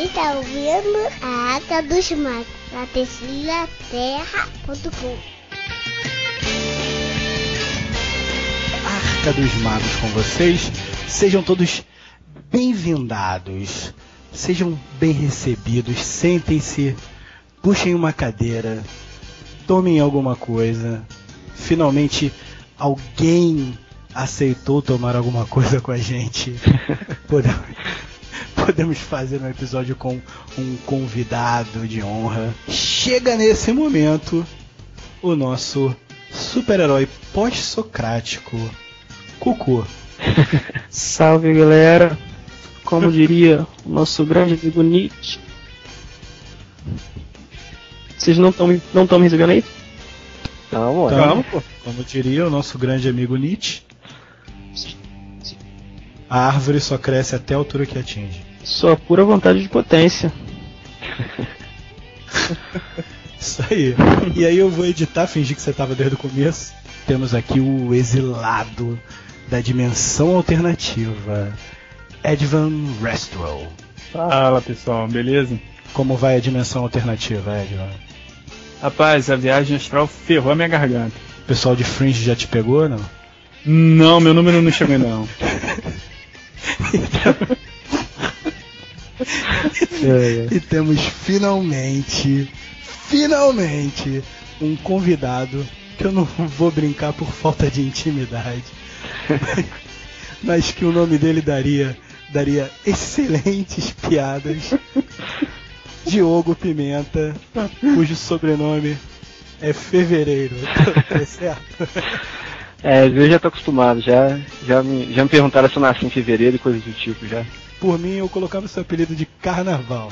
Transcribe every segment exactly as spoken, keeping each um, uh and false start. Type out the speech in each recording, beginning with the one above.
Você está ouvindo a Arca dos Magos, na terceira terra ponto com. Arca dos Magos com vocês. Sejam todos bem-vindados. Sejam bem recebidos. Sentem-se, puxem uma cadeira, tomem alguma coisa. Finalmente alguém aceitou tomar alguma coisa com a gente. Podemos, podemos fazer um episódio com um convidado de honra. Chega nesse momento o nosso super-herói pós-socrático, Cucu. Salve, galera. Como diria o nosso grande amigo Nietzsche. Vocês não estão não tão me recebendo aí? Não, Tamo, pô. Como diria o nosso grande amigo Nietzsche, a árvore só cresce até a altura que atinge. Só pura vontade de potência. Isso aí. E aí eu vou editar, fingir que você estava desde o começo. Temos aqui o exilado da dimensão alternativa, Edvan Restwell. Fala, pessoal, beleza? Como vai a dimensão alternativa, Edvan? Rapaz, a viagem astral ferrou a minha garganta. O pessoal de Fringe já te pegou, não? Não, meu número não chegou não. E temos finalmente, finalmente, um convidado que eu não vou brincar por falta de intimidade, mas que o nome dele daria, daria excelentes piadas. Diogo Pimenta, cujo sobrenome é Fevereiro. É certo? É, eu já tô acostumado, já, já, me, já me perguntaram se eu nasci em fevereiro e coisas do tipo já. Por mim, eu colocava seu apelido de Carnaval.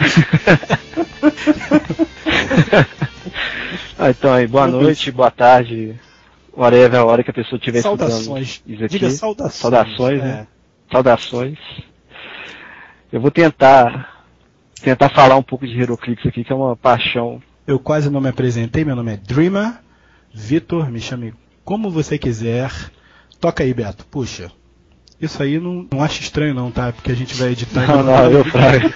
Ah, então aí, boa noite, boa tarde, whatever a hora que a pessoa estiver escutando. Saudações. Isso aqui. Diga saudações. Saudações, é. né? Saudações. Eu vou tentar, tentar falar um pouco de HeroClix aqui, que é uma paixão. Eu quase não me apresentei, meu nome é Dreamer. Vitor, me chame como você quiser. Toca aí, Beto, puxa. Isso aí não, não acho estranho não, tá? Porque a gente vai editar... Não, não, eu frago.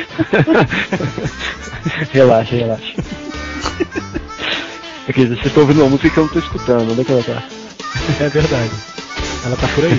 Relaxa, relaxa. Aqui, vocês estão ouvindo uma música que eu não estou escutando, onde é que ela tá? É verdade. Ela tá por aí.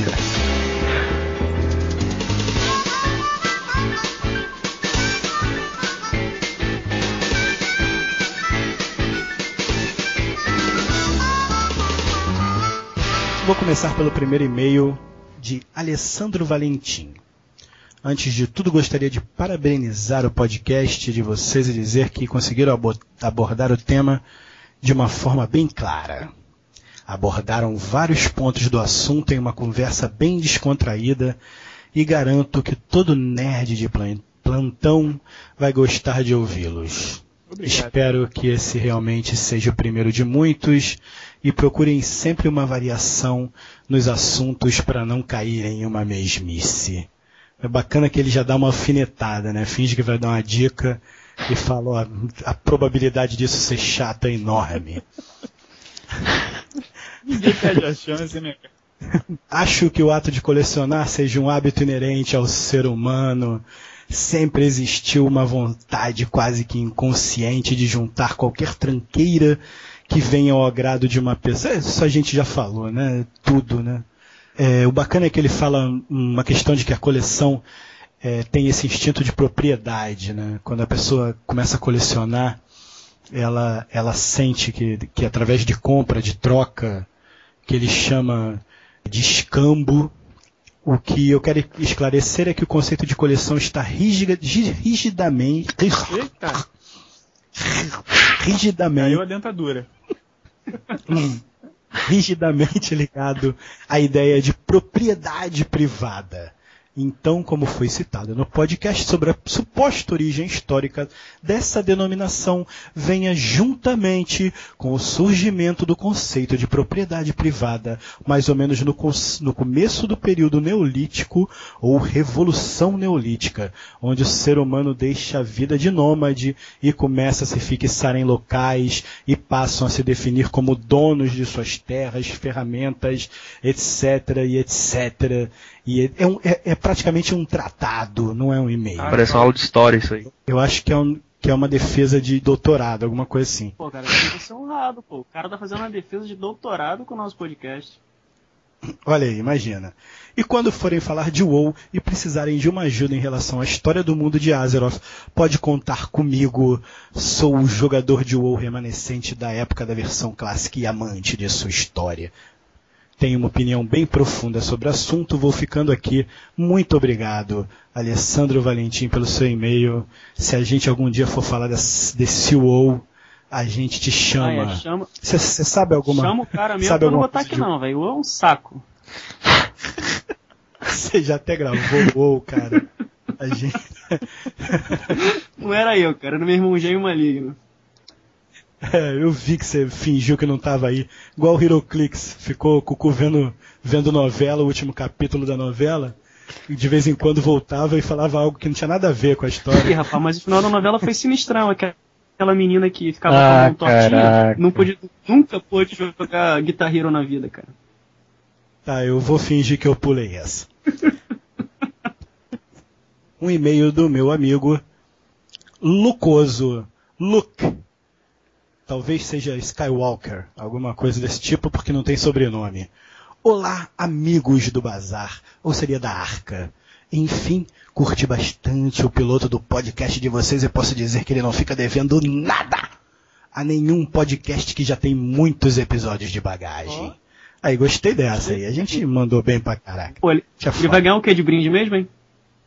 Vou começar pelo primeiro e-mail de Alessandro Valentim. Antes de tudo, gostaria de parabenizar o podcast de vocês e dizer que conseguiram abordar o tema de uma forma bem clara. Abordaram vários pontos do assunto em uma conversa bem descontraída e garanto que todo nerd de plantão vai gostar de ouvi-los. Obrigado. Espero que esse realmente seja o primeiro de muitos e procurem sempre uma variação nos assuntos para não caírem em uma mesmice. É bacana que ele já dá uma alfinetada, né? Finge que vai dar uma dica e fala, ó, a probabilidade disso ser chato é enorme. Ninguém perde a chance, né? Acho que o ato de colecionar seja um hábito inerente ao ser humano. Sempre existiu uma vontade quase que inconsciente de juntar qualquer tranqueira que venha ao agrado de uma pessoa. Isso a gente já falou, né? Tudo, né? É, o bacana é que ele fala uma questão de que a coleção é, tem esse instinto de propriedade, né? Quando a pessoa começa a colecionar, ela, ela sente que, que através de compra, de troca, que ele chama de escambo. O que eu quero esclarecer é que o conceito de coleção está rígida, rigidamente... Eita! Rigidamente... Caiu a dentadura. rigidamente ligado à ideia de propriedade privada. Então, como foi citado no podcast sobre a suposta origem histórica dessa denominação, venha juntamente com o surgimento do conceito de propriedade privada, mais ou menos no, no começo do período neolítico ou revolução neolítica, onde o ser humano deixa a vida de nômade e começa a se fixar em locais e passam a se definir como donos de suas terras, ferramentas, etc, e etcétera. E é, é, é praticamente um tratado, não é um e-mail. Ah, parece uma aula de história isso aí. Eu acho que é, um, que é uma defesa de doutorado, alguma coisa assim. Pô, cara, tem que ser honrado, pô. O cara tá fazendo uma defesa de doutorado com o nosso podcast. Olha aí, imagina. E quando forem falar de WoW e precisarem de uma ajuda em relação à história do mundo de Azeroth, pode contar comigo. Sou o jogador de WoW remanescente da época da versão clássica e amante de sua história. Tenho uma opinião bem profunda sobre o assunto, vou ficando aqui. Muito obrigado, Alessandro Valentim, pelo seu e-mail. Se a gente algum dia for falar desse, desse WoW, a gente te chama. Ah, é, chama... Você sabe alguma coisa? Chama o cara mesmo pra não botar aqui de... não, velho. O é um saco. Você já até gravou o WoW, cara. A gente... Não era eu, cara. Era meu irmão gêmeo maligno. É, eu vi que você fingiu que não tava aí. Igual o HeroClix. Ficou com o cu vendo, vendo novela, o último capítulo da novela. E de vez em quando voltava e falava algo que não tinha nada a ver com a história. Ih, rapaz, mas o final da novela foi sinistrão. Aquela menina que ficava ah, com um tortinho, não podia, nunca pôde jogar Guitar Hero na vida, cara. Tá, eu vou fingir que eu pulei essa. Um e-mail do meu amigo Lucoso. Luke. Talvez seja Skywalker, alguma coisa desse tipo, porque não tem sobrenome. Olá, amigos do Bazar, ou seria da Arca. Enfim, curti bastante o piloto do podcast de vocês e posso dizer que ele não fica devendo nada a nenhum podcast que já tem muitos episódios de bagagem. Oh. Aí, gostei dessa aí. A gente mandou bem pra caraca. Pô, ele, ele vai ganhar o que de brinde mesmo, hein?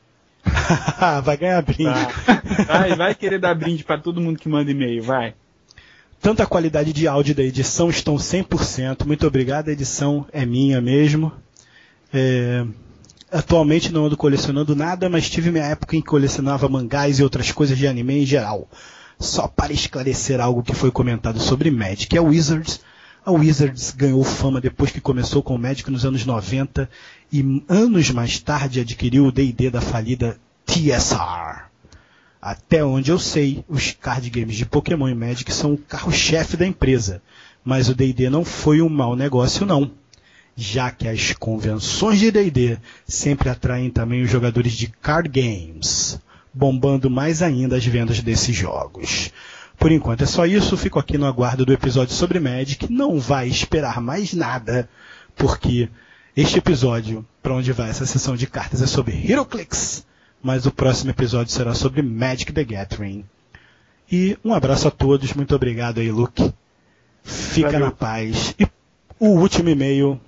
Vai ganhar brinde. Vai, vai querer dar brinde pra todo mundo que manda e-mail, vai. Tanto a qualidade de áudio da edição estão cem por cento. Muito obrigado, a edição é minha mesmo. É... Atualmente não ando colecionando nada, mas tive minha época em que colecionava mangás e outras coisas de anime em geral. Só para esclarecer algo que foi comentado sobre Magic. A Wizards, a Wizards ganhou fama depois que começou com o Magic nos anos noventa e anos mais tarde adquiriu o D e D da falida T S R. Até onde eu sei, os card games de Pokémon e Magic são o carro-chefe da empresa, mas o D e D não foi um mau negócio não, já que as convenções de D e D sempre atraem também os jogadores de card games, bombando mais ainda as vendas desses jogos. Por enquanto é só isso, fico aqui no aguardo do episódio sobre Magic, não vai esperar mais nada, porque este episódio, para onde vai essa sessão de cartas, é sobre HeroClix. Mas o próximo episódio será sobre Magic the Gathering. E um abraço a todos, muito obrigado aí, Luke. Fica Valeu. Na paz. E o último e-mail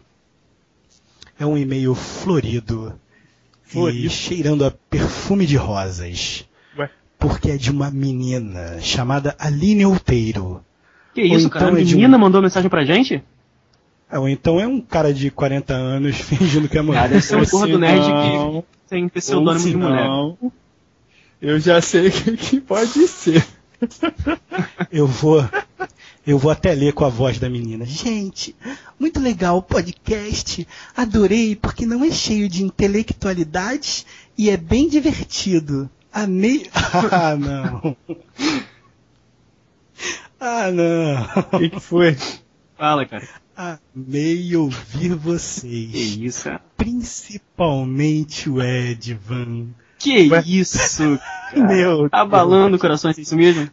é um e-mail florido, florido. E cheirando a perfume de rosas. Ué? Porque é de uma menina chamada Aline Outeiro. Que isso, então cara? A menina um... mandou mensagem pra gente? É, ou então é um cara de quarenta anos fingindo que é mulher. Ah, deve ser um porra do nerd que tem pseudônimo de mulher. Não, eu já sei o que, que pode ser. Eu vou, eu vou até ler com a voz da menina. Gente, muito legal o podcast. Adorei porque não é cheio de intelectualidades e é bem divertido. Amei. Ah, não. Ah, não. O que, que foi? Fala, cara. Amei ouvir vocês. Que isso, cara? Principalmente o Edvan. Que Ué? Isso, cara. Meu Abalando o coração, é isso mesmo?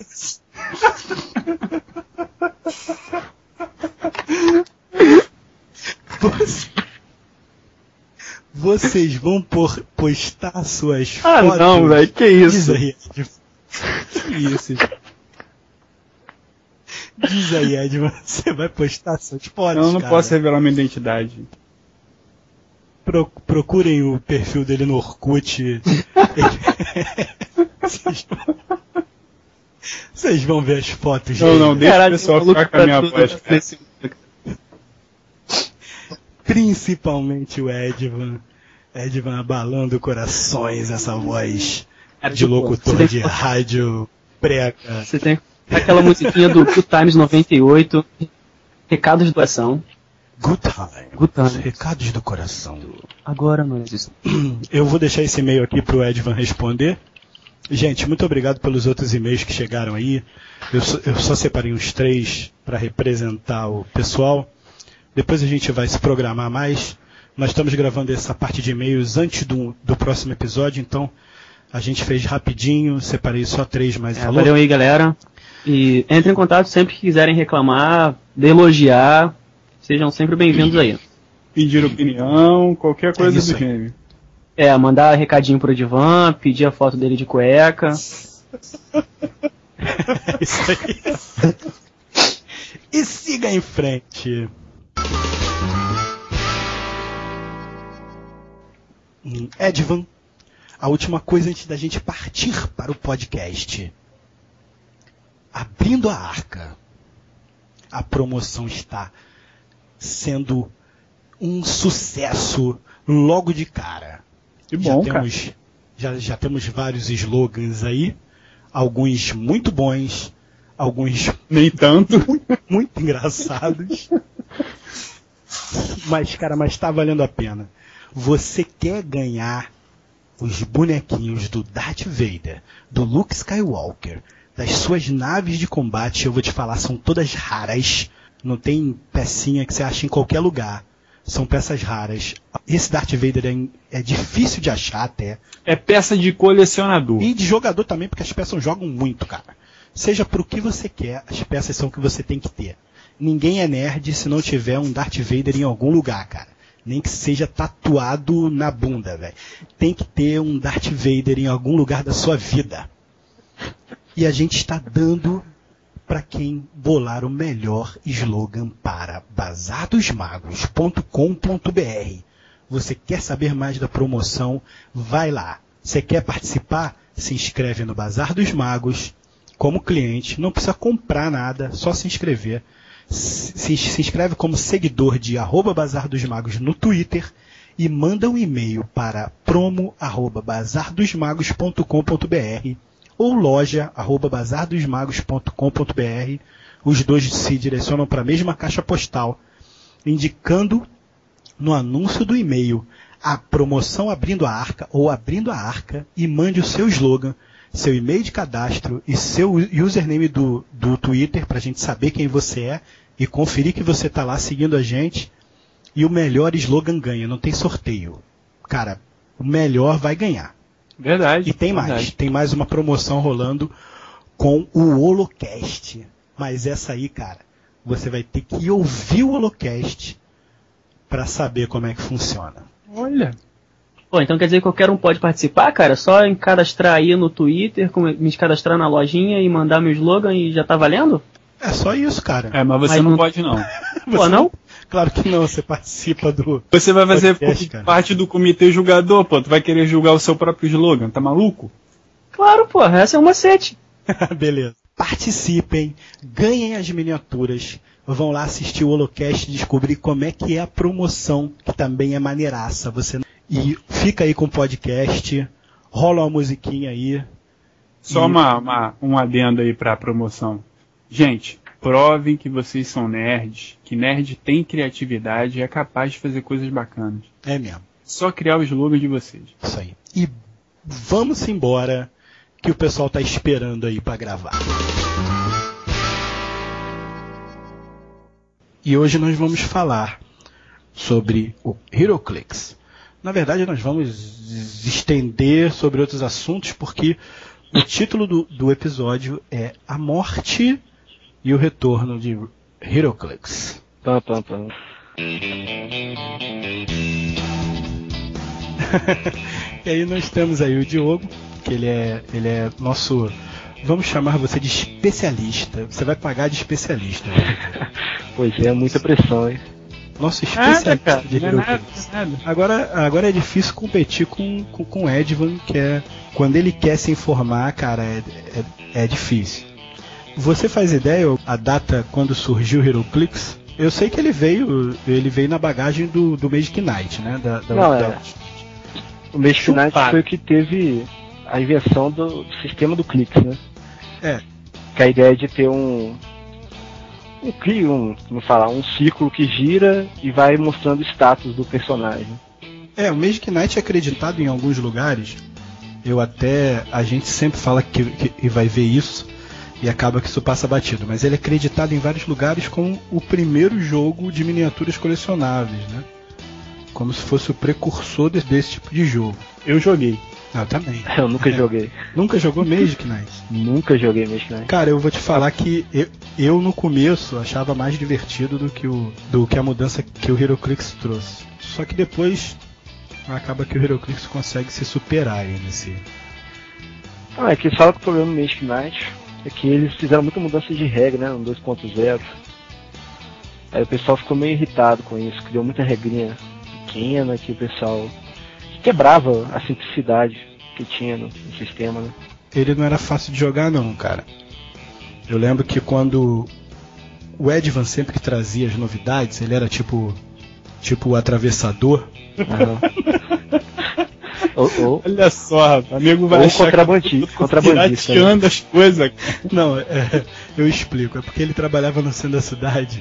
Você... Vocês vão por... postar suas ah, fotos? Ah, não, velho, que isso? Diz aí, que isso, gente? Diz aí, Edvan, você vai postar suas fotos, Eu não cara. posso revelar minha identidade. Pro, procurem o perfil dele no Orkut. Vocês, vocês vão ver as fotos não, dele. Não, não, deixa Caralho, o pessoal ficar com a minha voz. Principalmente o Edvan. Edvan abalando corações, essa voz Cara, de tipo, locutor de rádio prega. Você tem aquela musiquinha do Good Times noventa e oito, Recados do Coração. Good Times. Good Times. Recados do Coração. Agora não existe. Eu vou deixar esse e-mail aqui pro Edvan responder. Gente, muito obrigado pelos outros e-mails que chegaram aí. Eu só, eu só separei uns três para representar o pessoal. Depois a gente vai se programar mais. nós estamos gravando essa parte de e-mails antes do, do próximo episódio, então a gente fez rapidinho, separei só três, mas É, falou. valeu aí, galera. E entrem em contato sempre que quiserem reclamar, elogiar, sejam sempre bem-vindos aí. Pedir opinião, qualquer coisa É isso do aí. gênero. É, mandar recadinho pro Edivan, pedir a foto dele de cueca. É isso aí. E siga em frente. Hum, Edvan, a última coisa antes da gente partir para o podcast. Abrindo a arca. A promoção está sendo um sucesso logo de cara. Que bom, já cara. temos, já, já temos vários slogans aí, alguns muito bons, alguns Nem tanto. muito engraçados. Mas, cara, mas tá valendo a pena. Você quer ganhar os bonequinhos do Darth Vader, do Luke Skywalker, das suas naves de combate, eu vou te falar, são todas raras. Não tem pecinha que você acha em qualquer lugar. São peças raras. Esse Darth Vader é, é difícil de achar até. É peça de colecionador. E de jogador também, porque as peças jogam muito, cara. Seja pro que você quer, as peças são o que você tem que ter. Ninguém é nerd se não tiver um Darth Vader em algum lugar, cara. Nem que seja tatuado na bunda, velho. Tem que ter um Darth Vader em algum lugar da sua vida. E a gente está dando para quem bolar o melhor slogan para bazar dos magos ponto com ponto b r. Você quer saber mais da promoção? Vai lá. Você quer participar? Se inscreve no Bazar dos Magos como cliente. Não precisa comprar nada, só se inscrever. Se, se inscreve como seguidor de arroba Bazar dos Magos no Twitter e manda um e-mail para promo arroba bazar dos magos ponto com ponto b r ou loja arroba bazar dos magos ponto com ponto b r. Os dois se direcionam para a mesma caixa postal, indicando no anúncio do e-mail a promoção Abrindo a Arca ou Abrindo a Arca e mande o seu slogan, seu e-mail de cadastro e seu username do, do Twitter para a gente saber quem você é e conferir que você está lá seguindo a gente. E o melhor slogan ganha, não tem sorteio. Cara, o melhor vai ganhar. Verdade. E tem mais, verdade. tem mais uma promoção rolando com o Holocast. Mas essa aí, cara, você vai ter que ouvir o Holocast para saber como é que funciona. Olha. Pô, então quer dizer que qualquer um pode participar, cara? Só em cadastrar aí no Twitter, me cadastrar na lojinha e mandar meu slogan e já tá valendo? É só isso, cara. É, mas você Mas não, não- pode não. Você Pô, não? Claro que não, você participa do... Você vai fazer Podcast, cara. parte do comitê julgador, pô. Tu vai querer julgar o seu próprio slogan, tá maluco? Claro, pô, essa é um macete. Beleza. Participem, ganhem as miniaturas, vão lá assistir o Holocast e descobrir como é que é a promoção, que também é maneiraça. Você... E fica aí com o podcast, rola uma musiquinha aí. Só E- uma, uma, um adendo aí pra promoção. Gente, provem que vocês são nerds, que nerd tem criatividade e é capaz de fazer coisas bacanas. É mesmo, Só criar o slogan de vocês. isso aí. E vamos embora, que o pessoal tá esperando aí pra gravar. E hoje nós vamos falar sobre o HeroClix. Na verdade, nós vamos estender sobre outros assuntos, porque o título do, do episódio é A Morte e o Retorno de HeroClix. Pam, pam, pam. E aí nós temos aí o Diogo, que ele é, ele é nosso, vamos chamar você de especialista. Você vai pagar de especialista. Né? Pois é, muita pressão, hein? Nosso Nada, especialista cara. de Não é nada, HeroClix. não é nada. Agora, agora é difícil competir com, com, com o Edvan, que é quando ele quer se informar, cara, é, é, é difícil. Você faz ideia a data quando surgiu o HeroClix? Eu sei que ele veio, ele veio na bagagem do, do Magic Knight, né? Da, da, Não, da- é. O Magic Knight Chupado. foi o que teve a invenção do, do sistema do Clix, né? É. Que a ideia é de ter um um cli- um, como falar, um ciclo que gira e vai mostrando o status do personagem. É, o Magic Knight é acreditado em alguns lugares. Eu até. A gente sempre fala que, que, que vai ver isso e acaba que isso passa batido. Mas ele é acreditado em vários lugares como o primeiro jogo de miniaturas colecionáveis, né? como se fosse o precursor de, desse tipo de jogo. Eu joguei. Ah, também. Eu nunca É. joguei. Nunca jogou Magic Knight? Nunca joguei Magic Knight. Cara, eu vou te falar que eu, eu no começo achava mais divertido do que, o, do que a mudança que o HeroClix trouxe. Só que depois acaba que o HeroClix consegue se superar aí nesse... Ah, é que eles falam que o problema do Magic Knight é que eles fizeram muita mudança de regra, né, no dois ponto zero. Aí o pessoal ficou meio irritado com isso, criou muita regrinha pequena que o pessoal quebrava a simplicidade que tinha no, no sistema, né? Ele não era fácil de jogar não, cara. Eu lembro que quando o Edvan sempre que trazia as novidades, ele era tipo tipo o atravessador. Aham. ou, ou, Olha só, rapaz, amigo vai ou achar contrabandista, que eu tô contrabandista, né? pirateando as coisas. Não, é, eu explico. É porque ele trabalhava no centro da cidade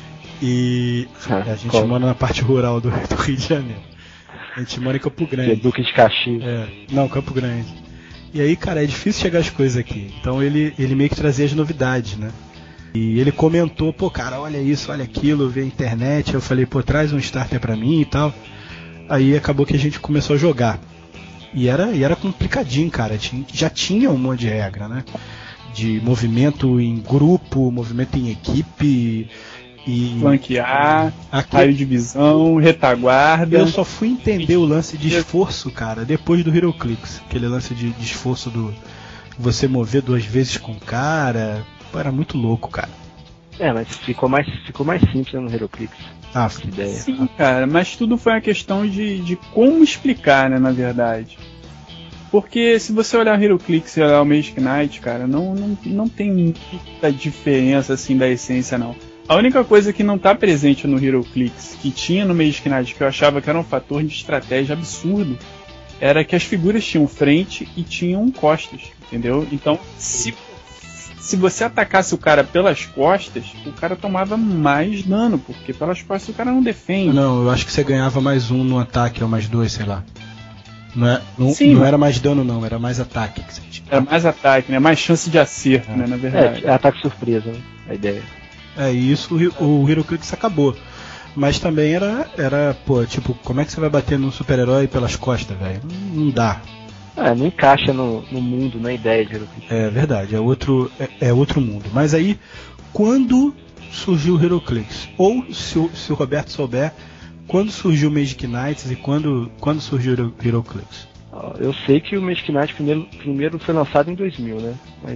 e Ah, a gente qual? mora na parte rural do, do Rio de Janeiro. A gente mora em Campo Que é Grande. Duque de Caxias. É, não, Campo Grande. E aí, cara, é difícil chegar as coisas aqui. Então ele, ele meio que trazia as novidades, né? E ele comentou, pô, cara, olha isso, olha aquilo, vê a internet. Eu falei, pô, traz um starter pra mim e tal. Aí acabou que a gente começou a jogar. E era, e era complicadinho, cara. Tinha, já tinha um monte de regra, né? De movimento em grupo, movimento em equipe. E Flanquear, aqui, raio de visão, retaguarda. eu só fui entender o lance de esforço, cara, depois do HeroClix. Aquele lance de, de esforço do você mover duas vezes com o cara. Pô, era muito louco, cara. É, mas ficou mais, ficou mais simples, né, no HeroClix. Ah, Essa ideia. Sim, cara, mas tudo foi uma questão de, de como explicar, né, na verdade. Porque se você olhar o HeroClix e olhar o Magic Knight, cara, não, não, não tem muita diferença, assim, da essência, não. A única coisa que não está presente no HeroClix, que tinha no Magic Knight, que eu achava que era um fator de estratégia absurdo, era que as figuras tinham frente e tinham costas, entendeu? Então, se, se você atacasse o cara pelas costas, o cara tomava mais dano, porque pelas costas o cara não defende. não, eu acho que você ganhava mais um no ataque, ou mais dois, sei lá. Não, é, não, Sim, não mas- era mais dano, não, era mais ataque que você tinha. Era mais ataque, né? Mais chance de acerto, É. né? Na verdade. É, é ataque surpresa, né? A ideia. É, e isso o, o HeroClix acabou. Mas também era, era, pô, tipo, como é que você vai bater num super-herói pelas costas, velho? Não, não dá. É, não encaixa no, no mundo, na ideia de HeroClix. É verdade, é outro, é, é outro mundo. Mas aí, quando surgiu o HeroClix? Ou, se o, se o Roberto souber, quando surgiu o Magic Knights e quando, quando surgiu o HeroClix? Ó, eu sei que o Magic Knight primeiro, primeiro foi lançado em dois mil, né? Mas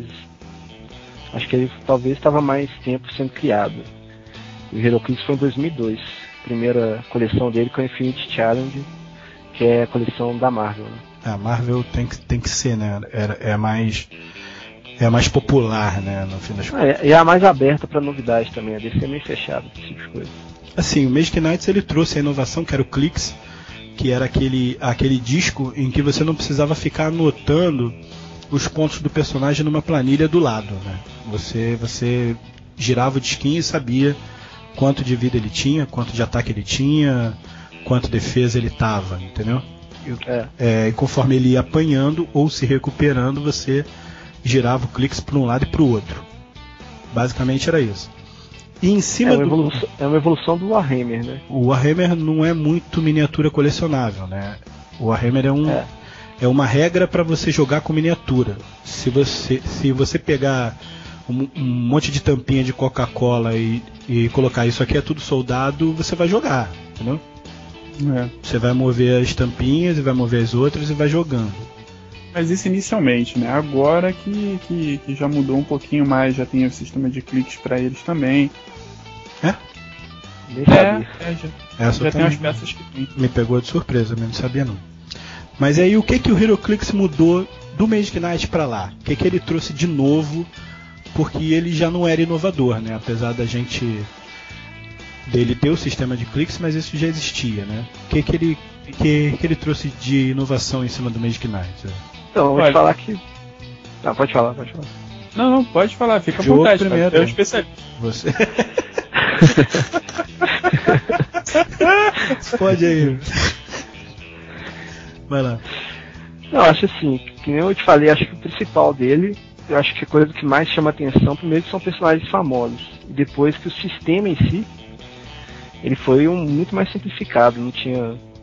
acho que ele talvez estava mais tempo sendo criado. O HeroClix foi em dois mil e dois. Primeira coleção dele com a Infinity Challenge, que é a coleção da Marvel, né? A Marvel tem que, tem que ser, né? É, é mais é a mais popular, né? No fim das contas. Ah, é, e é a mais aberta para novidades também. A D C é meio fechada, esse tipo de coisa. Assim, o Magic Knights ele trouxe a inovação que era o Clix, que era aquele, aquele disco em que você não precisava ficar anotando os pontos do personagem numa planilha do lado, né? Você, você girava o disquinho e sabia quanto de vida ele tinha, quanto de ataque ele tinha, quanto defesa ele tava, entendeu? É. É, e conforme ele ia apanhando ou se recuperando, você girava o Clix para um lado e para o outro. Basicamente era isso. E em cima É uma, do... evolução, é uma evolução do Warhammer, né? O Warhammer não é muito miniatura colecionável, né? O Warhammer é, um, É. é uma regra para você jogar com miniatura. Se você, se você pegar um, um monte de tampinha de Coca-Cola e, e colocar isso aqui é tudo soldado, você vai jogar, entendeu? É. Você vai mover as tampinhas e vai mover as outras e vai jogando. Mas isso inicialmente, né? Agora que, que, que já mudou um pouquinho mais, já tem o sistema de cliques para eles também. Nem É, sabia. é, já, Essa já eu tem umas também peças que tem. me pegou de surpresa, eu não sabia não. Mas aí o que que o HeroClix mudou do Magic Knight para lá? O que que ele trouxe de novo? Porque ele já não era inovador, né? Apesar da gente dele ter o sistema de cliques, mas isso já existia, né? O que que ele que, que ele trouxe de inovação em cima do Magic Knight? Então, eu vou Olha. te falar que. Ah, pode falar, pode falar. Não, não, pode falar, fica à Diogo vontade. primeiro. Cara, eu especialista. Você pode aí. Vai lá. Não, acho assim, que nem eu te falei, acho que o principal dele, eu acho que a coisa que mais chama atenção, primeiro que são personagens famosos, e depois que o sistema em si, ele foi um, muito mais simplificado, não tinha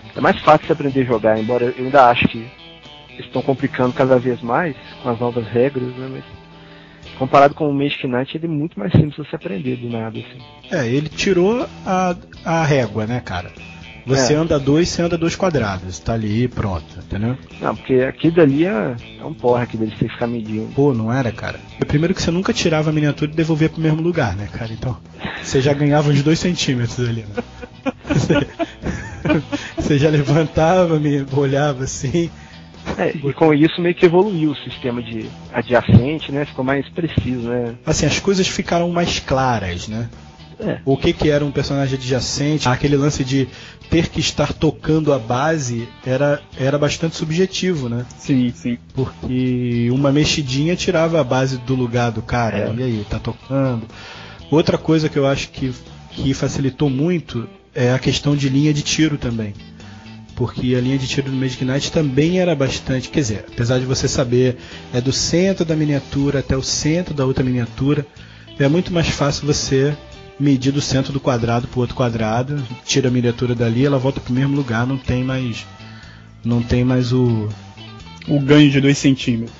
é mais fácil você aprender a jogar, embora eu ainda acho que estão complicando cada vez mais com as novas regras, né? Mas comparado com o Magic Knight, ele é muito mais simples você aprender do nada, assim. É, ele tirou a, a régua, né, cara? Você é. anda dois, você anda dois quadrados, tá ali, pronto, entendeu? Não, porque aqui dali é, é um porra, aqui dali você tem que ficar medindo. Pô, não era, cara? Primeiro que você nunca tirava a miniatura e devolvia pro mesmo lugar, né, cara? Então, você já ganhava uns dois centímetros ali, né? Você, você já levantava, me olhava assim... É, e com isso meio que evoluiu o sistema de adjacente, né? Ficou mais preciso, né? Assim, as coisas ficaram mais claras, né? É. O que que era um personagem adjacente, aquele lance de ter que estar tocando a base era, era bastante subjetivo, né? Sim, sim. Porque uma mexidinha tirava a base do lugar do cara, É. E aí, tá tocando. Outra coisa que eu acho que, que facilitou muito é a questão de linha de tiro também. Porque a linha de tiro do Magic Knight também era bastante, quer dizer, apesar de você saber, é do centro da miniatura até o centro da outra miniatura, é muito mais fácil você medir do centro do quadrado para o outro quadrado, tira a miniatura dali, ela volta para o mesmo lugar, não tem mais, não tem mais o o ganho de dois centímetros.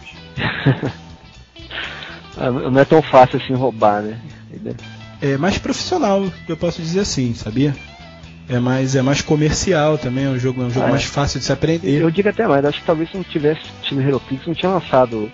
Não é tão fácil assim roubar, né? É mais profissional, eu posso dizer assim, sabia? É mais, é mais comercial também, é um jogo, é um jogo ah, mais fácil de se aprender. Eu digo até mais, acho que talvez se não tivesse tido HeroClix, não tinha lançado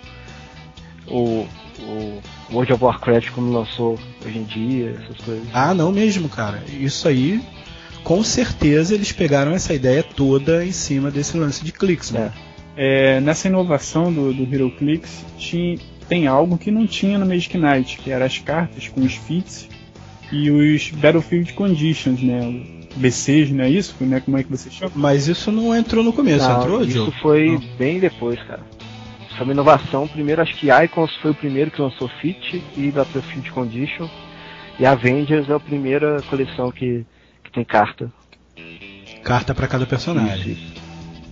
o, o World of Warcraft como lançou hoje em dia, essas coisas. Ah, não mesmo, cara. Isso aí, com certeza eles pegaram essa ideia toda em cima desse lance de cliques, né? É, nessa inovação do, do HeroClix, tinha, tem algo que não tinha no Magic Knight, que eram as cartas com os feats e os Battlefield Conditions, né? B Cs, não é isso? Né? Como é que você chama? Mas isso não entrou no começo, não, entrou, isso Diogo? foi não. bem depois, cara. Isso foi uma inovação. Primeiro, acho que Icons foi o primeiro que lançou Fit e Battlefield Condition. E Avengers é a primeira coleção que, que tem carta. Carta para cada personagem. Isso, isso.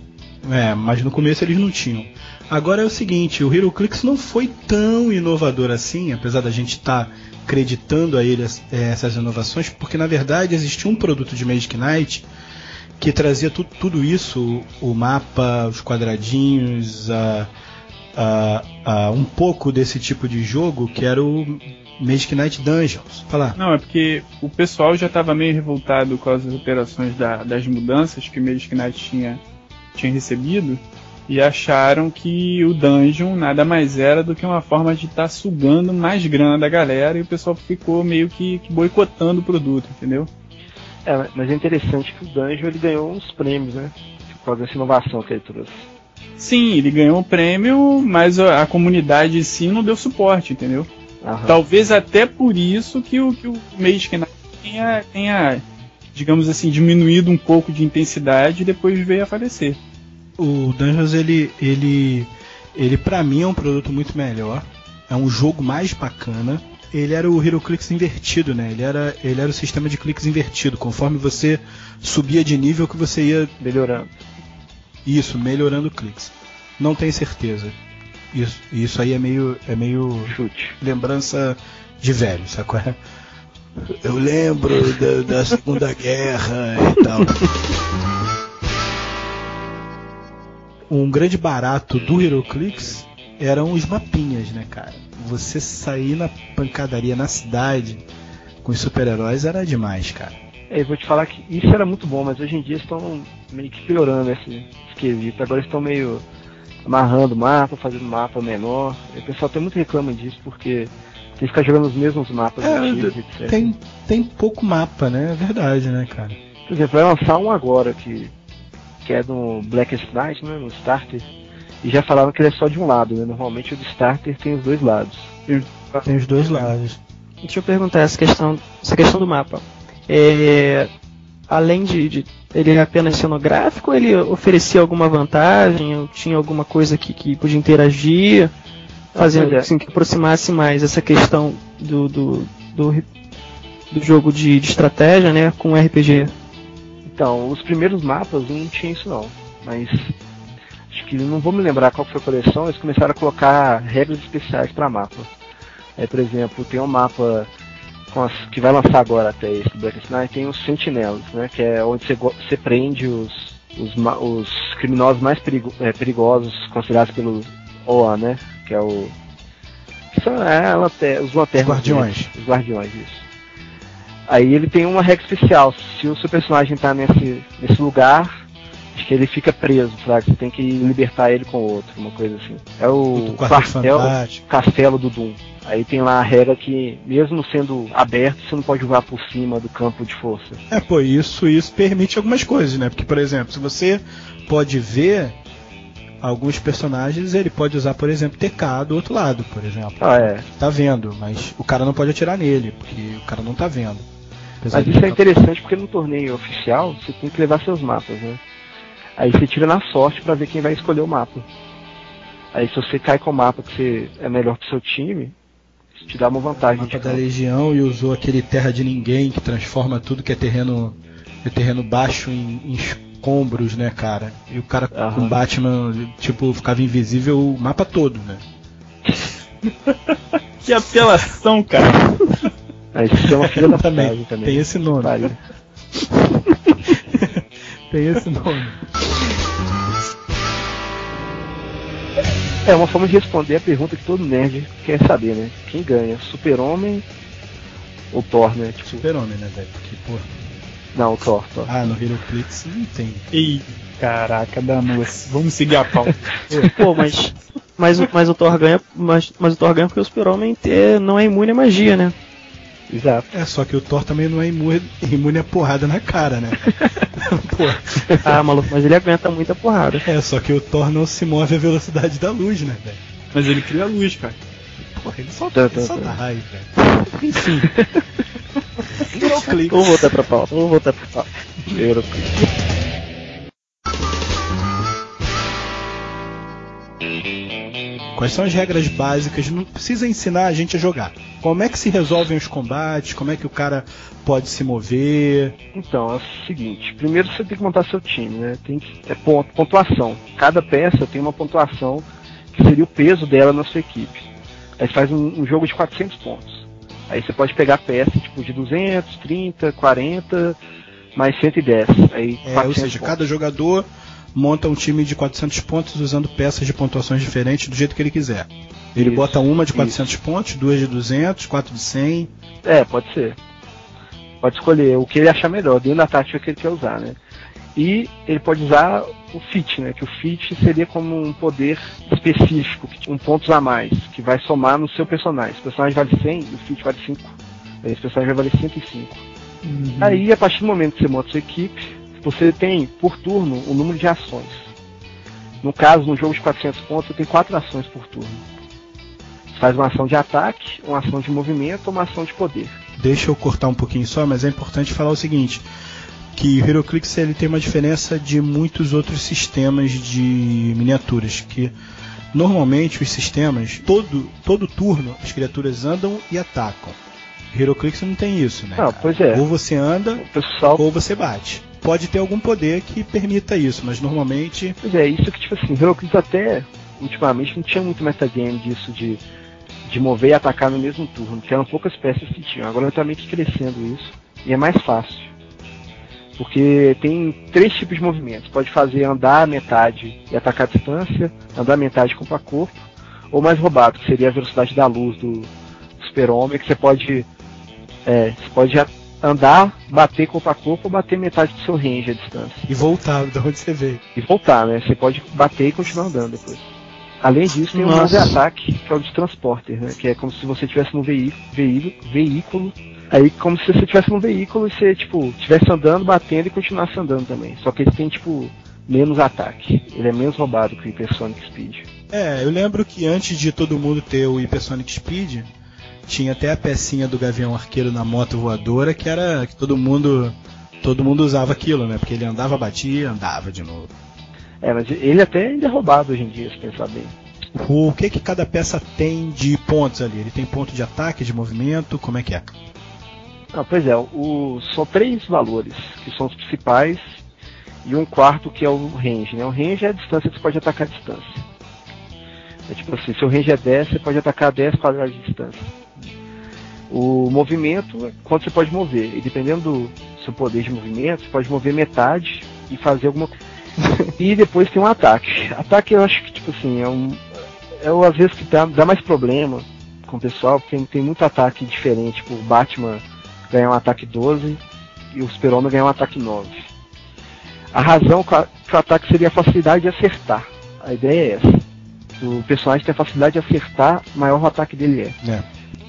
É, mas no começo eles não tinham. Agora é o seguinte, o HeroClix não foi tão inovador assim, apesar da gente estar... Tá acreditando a ele essas inovações, porque na verdade existia um produto de Magic Knight que trazia tu, tudo isso, o, o mapa, os quadradinhos, a, a, a, um pouco desse tipo de jogo, que era o Magic Knight Dungeons. Fala. Não, é porque o pessoal já estava meio revoltado com as operações da, das mudanças que o Magic Knight tinha, tinha recebido, e acharam que o Dungeon nada mais era do que uma forma de estar tá sugando mais grana da galera, e o pessoal ficou meio que, que boicotando o produto, entendeu? É, mas é interessante que o Dungeon ele ganhou uns prêmios, né? Por causa dessa inovação que ele trouxe. Sim, ele ganhou um prêmio, mas a, a comunidade em si não deu suporte, entendeu? Aham. Talvez até por isso que o, que o Magic Knight tenha, tenha, digamos assim, diminuído um pouco de intensidade e depois veio a falecer. O Dungeons, ele, ele, ele pra mim é um produto muito melhor, é um jogo mais bacana. Ele era o HeroClix invertido, né? Ele era, ele era o sistema de cliques invertido, conforme você subia de nível que você ia melhorando. Isso, melhorando cliques. Não tenho certeza. Isso, isso aí é meio, é meio chute, lembrança de velho, sacou? Eu lembro da, da Segunda Guerra e tal. Um grande barato do HeroClix eram os mapinhas, né, cara? Você sair na pancadaria na cidade com os super-heróis era demais, cara. É, eu vou te falar que isso era muito bom, mas hoje em dia estão meio que piorando esse quesito. Agora estão meio amarrando o mapa, fazendo mapa menor. E o pessoal tem muito reclama disso, porque tem que ficar jogando os mesmos mapas é, antigos, etcétera. Tem, tem pouco mapa, né? É verdade, né, cara? Por exemplo, vai lançar um agora que, que é do Blackest Night, né, no Starter. E já falavam que ele é só de um lado, né? Normalmente o do Starter tem os dois lados. Tem os dois lados. Deixa eu perguntar essa questão, essa questão do mapa. É, além de, de ele apenas cenográfico, ele oferecia alguma vantagem, ou tinha alguma coisa que, que podia interagir, fazendo é. assim, que aproximasse mais essa questão do, do, do, do jogo de, de estratégia, né, com R P G? Então, os primeiros mapas não tinha isso não, mas acho que não vou me lembrar qual foi a coleção, eles começaram a colocar regras especiais para mapa. É, por exemplo, tem um mapa com as, que vai lançar agora até esse Blackest Night, tem os Sentinelas, né, que é onde você, você prende os, os, os criminosos mais perigo, é, perigosos considerados pelo O A, né? Que é o... São é, os lanternas. Os guardiões. Né? Os guardiões, isso. Aí ele tem uma regra especial. Se o seu personagem tá nesse, nesse lugar, acho que ele fica preso, sabe? Você tem que libertar ele com outro, uma coisa assim. É o quartel, castelo do Doom. Aí tem lá a regra que, mesmo sendo aberto, você não pode voar por cima do campo de força. É, pô, isso, isso permite algumas coisas, né? Porque, por exemplo, se você pode ver alguns personagens, ele pode usar, por exemplo, T K do outro lado, por exemplo. Ah, é. Tá vendo, mas o cara não pode atirar nele, porque o cara não tá vendo. Apesar mas isso é interessante porque no torneio oficial você tem que levar seus mapas, né? Aí você tira na sorte pra ver quem vai escolher o mapa. Aí se você cai com o mapa que você é melhor pro seu time, isso te dá uma vantagem. O mapa da Legião e usou aquele Terra de Ninguém que transforma tudo que é terreno, é terreno baixo em, em escombros, né, cara? E o cara uhum. com o Batman, tipo, ficava invisível o mapa todo, né? Que apelação, cara! Aí se chama filha da também, também. Tem esse nome. Tem esse nome. É uma forma de responder a pergunta que todo nerd quer saber, né? Quem ganha? Super-Homem ou Thor, né? Tipo... Super-Homem, né, velho? Porque, pô... Não, o Thor, Thor. Ah, no HeroClix não tem. Ih, caraca, danou-se. Vamos seguir a pauta. Pô, mas... Mas, mas o Thor ganha, mas, mas o Thor ganha porque o Super-Homem não é imune à magia, né? Exato. É, só que o Thor também não é imune, imune a porrada na cara, né? Pô. Ah, maluco, mas ele aguenta muita porrada. É, só que o Thor não se move à velocidade da luz, né, velho? Mas ele cria a luz, cara. Porra, ele só, tá, tá, só dá raiva, velho. Enfim. Vamos voltar pra pauta, vamos voltar pra pauta. Quais são as regras básicas? Não precisa ensinar a gente a jogar. Como é que se resolvem os combates? Como é que o cara pode se mover? Então, é o seguinte. Primeiro você tem que montar seu time, né? Tem que, é pontuação. Cada peça tem uma pontuação que seria o peso dela na sua equipe. Aí você faz um, um jogo de quatrocentos pontos. Aí você pode pegar peça tipo de duzentos, trinta, quarenta, mais cento e dez. Aí, é, ou seja, pontos. Cada jogador monta um time de quatrocentos pontos usando peças de pontuações diferentes do jeito que ele quiser. Ele isso, bota uma de quatrocentos isso. pontos, duas de duzentos, quatro de cem. É, pode ser. Pode escolher o que ele achar melhor, dentro da tática que ele quer usar, né? E ele pode usar o fit, né? Que o fit seria como um poder específico, um pontos a mais, que vai somar no seu personagem. Se o personagem vale cem, o fit vale cinco. Aí esse personagem vai valer cento e cinco. Uhum. Aí, a partir do momento que você monta sua equipe, você tem, por turno, o um número de ações. No caso, no jogo de quatrocentos pontos, você tem quatro ações por turno. Você faz uma ação de ataque, uma ação de movimento ou uma ação de poder. Deixa eu cortar um pouquinho só, mas é importante falar o seguinte, que o HeroClix ele tem uma diferença de muitos outros sistemas de miniaturas, que normalmente os sistemas, todo, todo turno, as criaturas andam e atacam. O HeroClix não tem isso, né? Não, pois é. Ou você anda, pessoal... ou você bate. Pode ter algum poder que permita isso, mas normalmente... Pois é, isso que tipo assim, HeroClix até, ultimamente, não tinha muito metagame disso de, de mover e atacar no mesmo turno, porque eram poucas peças que tinham. Agora está meio que crescendo isso, e é mais fácil. Porque tem três tipos de movimentos. Pode fazer andar a metade e atacar a distância, andar a metade corpo a corpo, ou mais roubado, que seria a velocidade da luz do Super-Homem, que você pode, é, você pode andar, bater corpo a corpo ou bater metade do seu range à distância. E voltar de onde você veio. E voltar, né? Você pode bater e continuar andando depois. Além disso, tem o move ataque, que é o de transporter, né? Que é como se você estivesse num veículo, veículo, veículo. Aí como se você estivesse num veículo e você, tipo, estivesse andando, batendo e continuasse andando também. Só que ele tem, tipo, menos ataque. Ele é menos roubado que o Hypersonic Speed. É, eu lembro que antes de todo mundo ter o Hypersonic Speed, tinha até a pecinha do Gavião Arqueiro na moto voadora, que era que todo mundo todo mundo usava aquilo, né? Porque ele andava, batia, andava de novo. É, mas ele até ainda é roubado hoje em dia, se pensar bem. O que que cada peça tem de pontos ali? Ele tem ponto de ataque, de movimento, como é que é? Ah, pois é, o, são três valores, que são os principais, e um quarto que é o range, né? O range é a distância que você pode atacar a distância. É tipo assim, se o range é dez, você pode atacar dez quadrados de distância. O movimento é quanto você pode mover, e dependendo do seu poder de movimento, você pode mover metade e fazer alguma coisa. E depois tem um ataque. Ataque eu acho que, tipo assim, é um. É o, às vezes que dá, dá mais problema com o pessoal, porque tem, tem muito ataque diferente. Tipo, o Batman ganha um ataque doze e o Super-Homem ganha um ataque nove. A razão que o ataque seria a facilidade de acertar. A ideia é essa. O personagem tem a facilidade de acertar, maior o ataque dele é. É.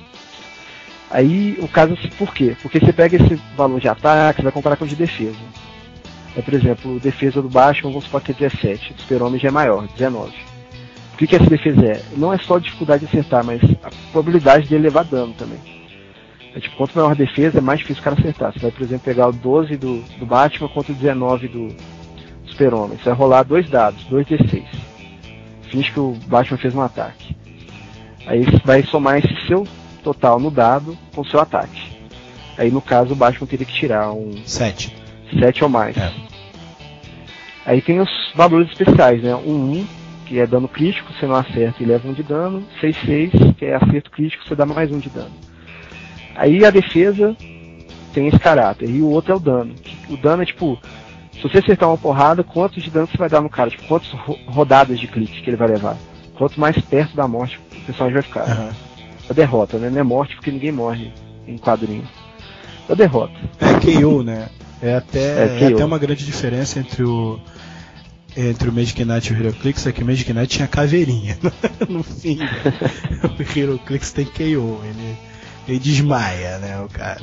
Aí o caso, por quê? Porque você pega esse valor de ataque, você vai comparar com o de defesa. É, por exemplo, defesa do Batman, vamos supor que é dezessete, o Super-Homem já é maior, dezenove. O que, que essa defesa é? Não é só a dificuldade de acertar, mas a probabilidade de ele levar dano também. É, tipo, quanto maior a defesa, é mais difícil o cara acertar. Você vai, por exemplo, pegar o doze do, do Batman contra o dezenove do Super-Homem. Você vai rolar dois dados, dois D seis. Finge que o Batman fez um ataque. Aí você vai somar esse seu total no dado com o seu ataque. Aí no caso o Batman teria que tirar um sete. sete ou mais. É. Aí tem os valores especiais, né? Um um, que é dano crítico, você não acerta e leva um de dano. seis seis, que é acerto crítico, você dá mais um de dano. Aí a defesa tem esse caráter. E o outro é o dano. O dano é tipo, se você acertar uma porrada, quantos de dano você vai dar no cara? Tipo, quantas ro- rodadas de clique que ele vai levar? Quanto mais perto da morte o personagem vai ficar. Uhum. A derrota, né? Não é morte porque ninguém morre em quadrinho. A derrota. É K O, né? É até, É é K O. até uma grande diferença entre o entre o Magic Knight e o HeroClix, é que o Magic Knight tinha caveirinha no fim. O HeroClix tem K O, ele, ele desmaia, né, o cara.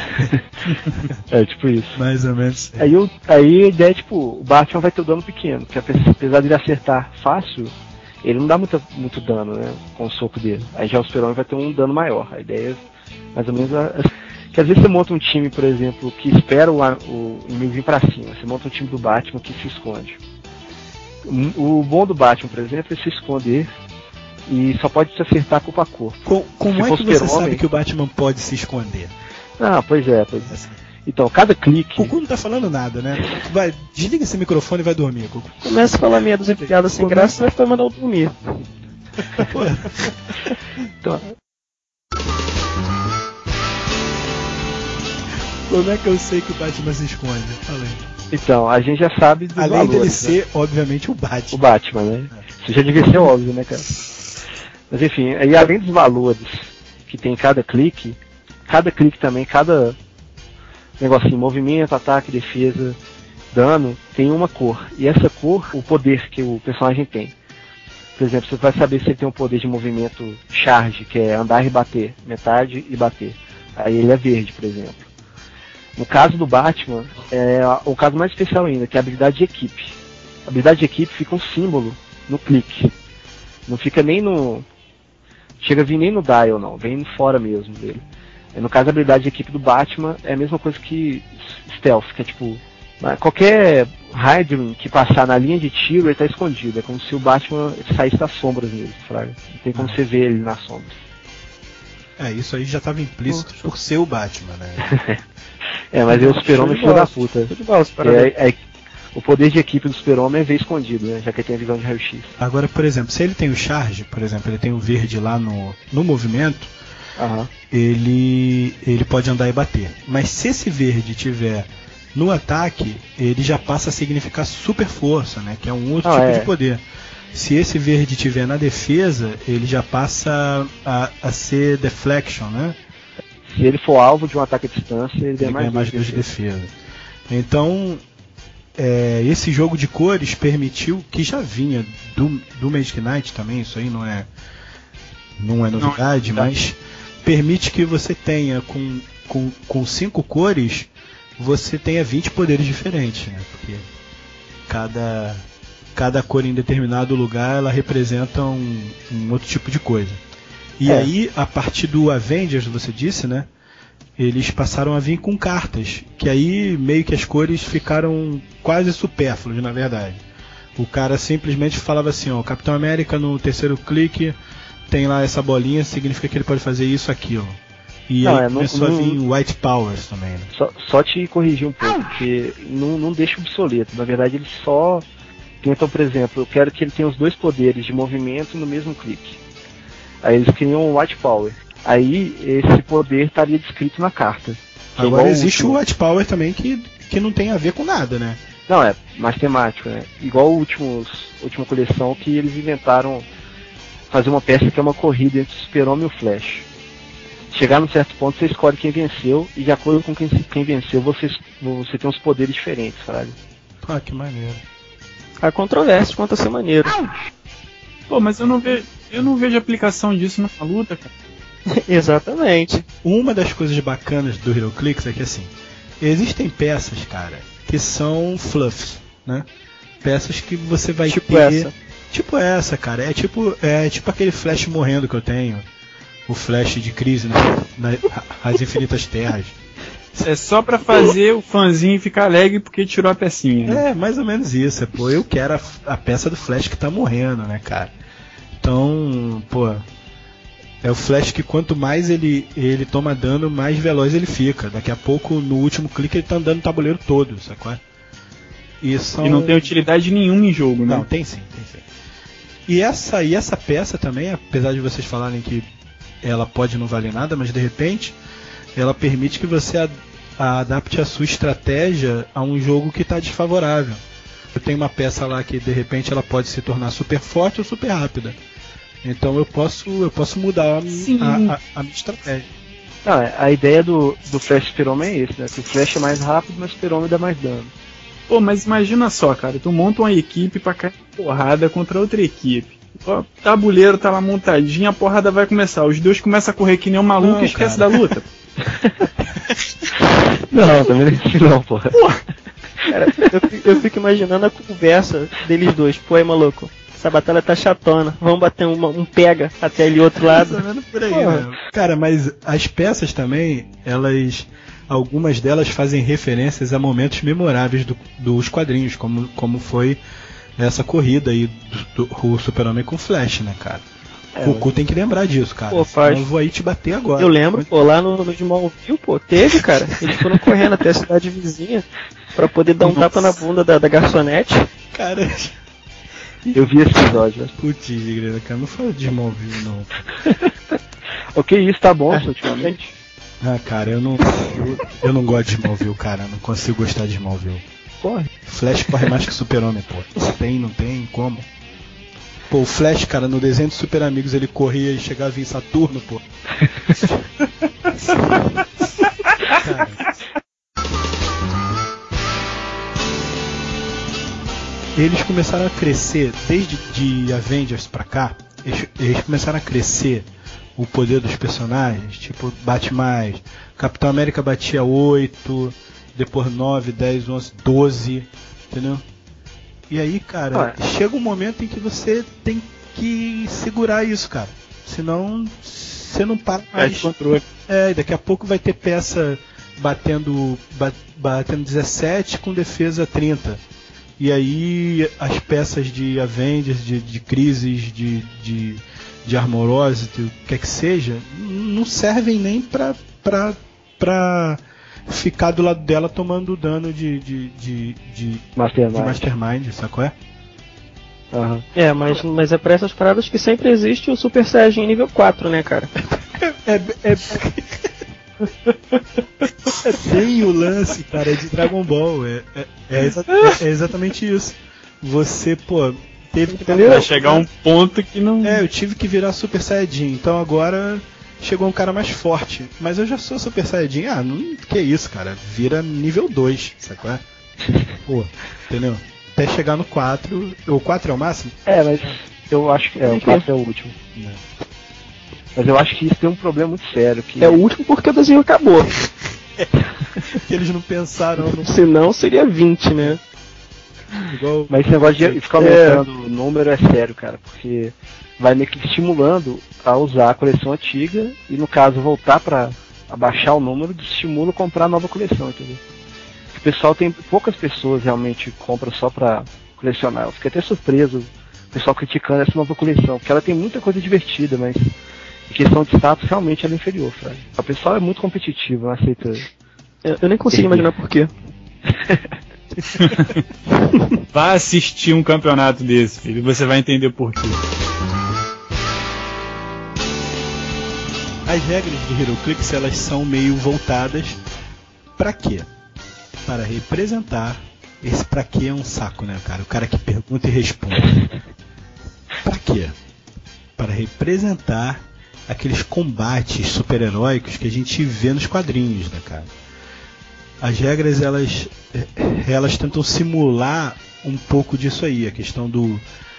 É tipo isso. Mais ou menos. Aí, eu, aí a ideia é tipo, o Batman vai ter o dano pequeno, porque apesar de ele acertar fácil, ele não dá muito, muito dano, né, com o soco dele. Aí já o Super-Homem vai ter um dano maior. A ideia é mais ou menos a, a, que às vezes você monta um time, por exemplo, que espera o, o inimigo vir pra cima. Você monta um time do Batman que se esconde. O, o bom do Batman, por exemplo, é se esconder e só pode se acertar corpo a corpo. Com, como Se é for que você Super-Homem- sabe que o Batman pode se esconder? Ah, pois é, pois é. Então, cada clique... Cucu não tá falando nada, né? Vai, desliga esse microfone e vai dormir, Cucu. Começa a falar meia dúzia de piadas sem graça, você vai ficar mandando eu dormir. Então, Como é que eu sei que o Batman se esconde? Fala aí. então, a gente já sabe dos Além valores, dele né? ser, obviamente, o O Batman. Batman, né? Isso já devia ser óbvio, né, cara? Mas enfim, aí além dos valores que tem em cada clique, cada clique também, cada negocinho, movimento, ataque, defesa, dano, tem uma cor. E essa cor, o poder que o personagem tem. Por exemplo, você vai saber se ele tem um poder de movimento charge, que é andar e bater, metade e bater. Aí ele é verde, por exemplo. No caso do Batman, é o caso mais especial ainda, que é a habilidade de equipe. A habilidade de equipe fica um símbolo no clique. Não fica nem no... Chega a vir nem no dial, não. Vem fora mesmo dele. No caso, a habilidade de equipe do Batman é a mesma coisa que stealth, que é tipo... Qualquer Hydra que passar na linha de tiro, ele tá escondido. É como se o Batman saísse das sombras mesmo, fraga. Não tem como Ah. você ver ele nas sombras. É, isso aí já estava implícito por ser o Batman, né? É, mas aí o Super-Homem é filho da puta. Tudo de bola, parabéns. É, é, o poder de equipe do Super-Homem é ver escondido, né? Já que ele tem a visão de raio-x. Agora, por exemplo, se ele tem o charge, por exemplo, ele tem o verde lá no, no movimento, Aham. ele, ele pode andar e bater. Mas se esse verde tiver no ataque, ele já passa a significar super força, né? Que é um outro Ah, tipo é. de poder. Se esse verde tiver na defesa, ele já passa a, a ser deflection, né? Se ele for alvo de um ataque à distância, ele Ele ganha ganha mais mais dois dois de de defesa. defesa. Então, é, esse jogo de cores permitiu, que já vinha do, do Magic Knight também, isso aí não é, não é novidade, Não, mas permite que você tenha com, com, com cinco cores, você tenha vinte poderes diferentes, né? Porque cada, cada cor em determinado lugar ela representa um, um outro tipo de coisa. E É. aí, a partir do Avengers, você disse, né? Eles passaram a vir com cartas, que aí meio que as cores ficaram quase supérfluas, na verdade. O cara simplesmente falava assim, ó, o Capitão América no terceiro clique tem lá essa bolinha, significa que ele pode fazer isso, aquilo. E Não, aí é, não- começou não- a vir White Powers também, né? Só, só te corrigir um pouco, porque não, não deixa obsoleto. Na verdade, eles só tentam, por exemplo, eu quero que ele tenha os dois poderes de movimento no mesmo clique. Aí eles criam o White Power. Aí esse poder estaria descrito na carta. Que é igual Agora o existe o último. White Power também que, que não tem a ver com nada, né? Não, é mais temático, né? Igual a última coleção que eles inventaram fazer uma peça que é uma corrida entre o Super-Homem e o Flash. Chegar num certo ponto, você escolhe quem venceu, e de acordo com quem, quem venceu, você, você tem uns poderes diferentes, sabe? Ah, que maneiro. Há controvérsias quanto a ser maneiro. Pô, mas eu não vejo, eu não vejo aplicação disso na luta, cara. Exatamente. Uma das coisas bacanas do HeroClix é que, assim, existem peças, cara, que são fluffs, né? Peças que você vai tipo ter... essa. Tipo essa, cara. É tipo, é tipo aquele Flash morrendo que eu tenho. O Flash de crise, né? Nas Infinitas Terras. É só pra fazer o fãzinho ficar alegre porque tirou a pecinha, né? É, mais ou menos isso. É, pô, eu quero a, a peça do Flash que tá morrendo, né, cara? Então, pô... É o Flash que quanto mais ele, ele toma dano, mais veloz ele fica. Daqui a pouco, no último clique, ele tá andando o tabuleiro todo, sacou? E, são... e não tem utilidade nenhuma em jogo, né? Não, tem sim, tem sim. E essa, e essa peça também, apesar de vocês falarem que ela pode não valer nada, mas de repente ela permite que você a, a adapte a sua estratégia a um jogo que está desfavorável. Eu tenho uma peça lá que de repente ela pode se tornar super forte ou super rápida. Então eu posso, eu posso mudar a, a, a, a minha estratégia. Ah, a ideia do, do Flash Super-Homem é esse, né? Que o Flash é mais rápido, mas o Super-Homem dá mais dano. Pô, mas imagina só, cara, tu monta uma equipe pra cair porrada contra outra equipe. O tabuleiro tá lá montadinho, a porrada vai começar. Os dois começam a correr que nem um maluco e esquece da luta. Não, também não é assim não, porra. porra. Cara, eu, eu fico imaginando a conversa deles dois. Pô, aí, maluco, essa batalha tá chatona. Vamos bater uma, um pega até ali outro lado. Por aí, né? Cara, mas as peças também, elas... Algumas delas fazem referências a momentos memoráveis do, dos quadrinhos, como, como foi essa corrida aí do, do, do Super-Homem com Flash, né, cara? É, o Cu tem que lembrar disso, cara. Pô, faz... Eu vou aí te bater agora. Eu lembro, pô, lá no, no Smallville, pô, teve, cara. Eles foram correndo até a cidade vizinha pra poder dar um Nossa. tapa na bunda da, da garçonete. Cara... Eu vi esse episódio, né? Putz, igreja, cara, não fala de Smallville, não. Ok, isso tá bom, é, ultimamente. Ah, cara, eu não, eu, eu não gosto de Smallville, cara. Não consigo gostar de Smallville. Corre. Flash corre mais que Super-Homem, pô. Não tem, não tem, como? Pô, o Flash, cara, no desenho de Super Amigos ele corria e chegava em Saturno, pô. Cara. Eles começaram a crescer, desde de Avengers pra cá, eles, eles começaram a crescer o poder dos personagens, tipo, bate mais. Capitão América batia oito, depois nove, dez, onze, doze, entendeu? E aí, cara, ah, chega um momento em que você tem que segurar isso, cara. Senão, você não para mais. Controle. É, e daqui a pouco vai ter peça batendo, batendo dezessete com defesa trinta. E aí, as peças de Avengers, de, de crises, de... de de Armorosity, o que é que seja, não servem nem pra, pra, pra ficar do lado dela tomando dano de, de, de, de, Mastermind. de Mastermind, sacou? É? Uhum. É, mas, mas é pra essas paradas que sempre existe o Super Saiyajin nível quatro, né, cara? é, é, é, é bem o lance, cara, de Dragon Ball. É, é, é, exa- é exatamente isso. Você, pô... Teve que vai chegar um ponto que não... É, eu tive que virar Super Saiyajin. Então agora chegou um cara mais forte. Mas eu já sou Super Saiyajin. Ah, não, que isso, cara. Vira nível dois, sacou? Pô, entendeu? Até chegar no quatro. O quatro é o máximo? É, mas eu acho que é, o quatro é o último. É. Mas eu acho que isso tem um problema muito sério. Que... É o último porque o desenho acabou. Que eles não pensaram. No... Senão seria vinte, né? Igual... Mas esse negócio de ficar aumentando é. o número é sério, cara, porque vai meio que estimulando a usar a coleção antiga e, no caso, voltar pra abaixar o número, estimula comprar a nova coleção, entendeu? O pessoal tem, poucas pessoas realmente compram só pra colecionar. Eu fiquei até surpreso o pessoal criticando essa nova coleção, porque ela tem muita coisa divertida, mas em questão de status, realmente ela é inferior, sabe? O pessoal é muito competitivo, não aceita... Eu, eu nem consigo imaginar por quê. Vá assistir um campeonato desse, filho, você vai entender por quê. As regras de HeroClix, elas são meio voltadas para quê? Para representar esse pra quê é um saco, né, cara? O cara que pergunta e responde. Pra quê? Para representar aqueles combates super-heróicos que a gente vê nos quadrinhos, né, cara? As regras, elas, elas tentam simular um pouco disso aí, a questão do...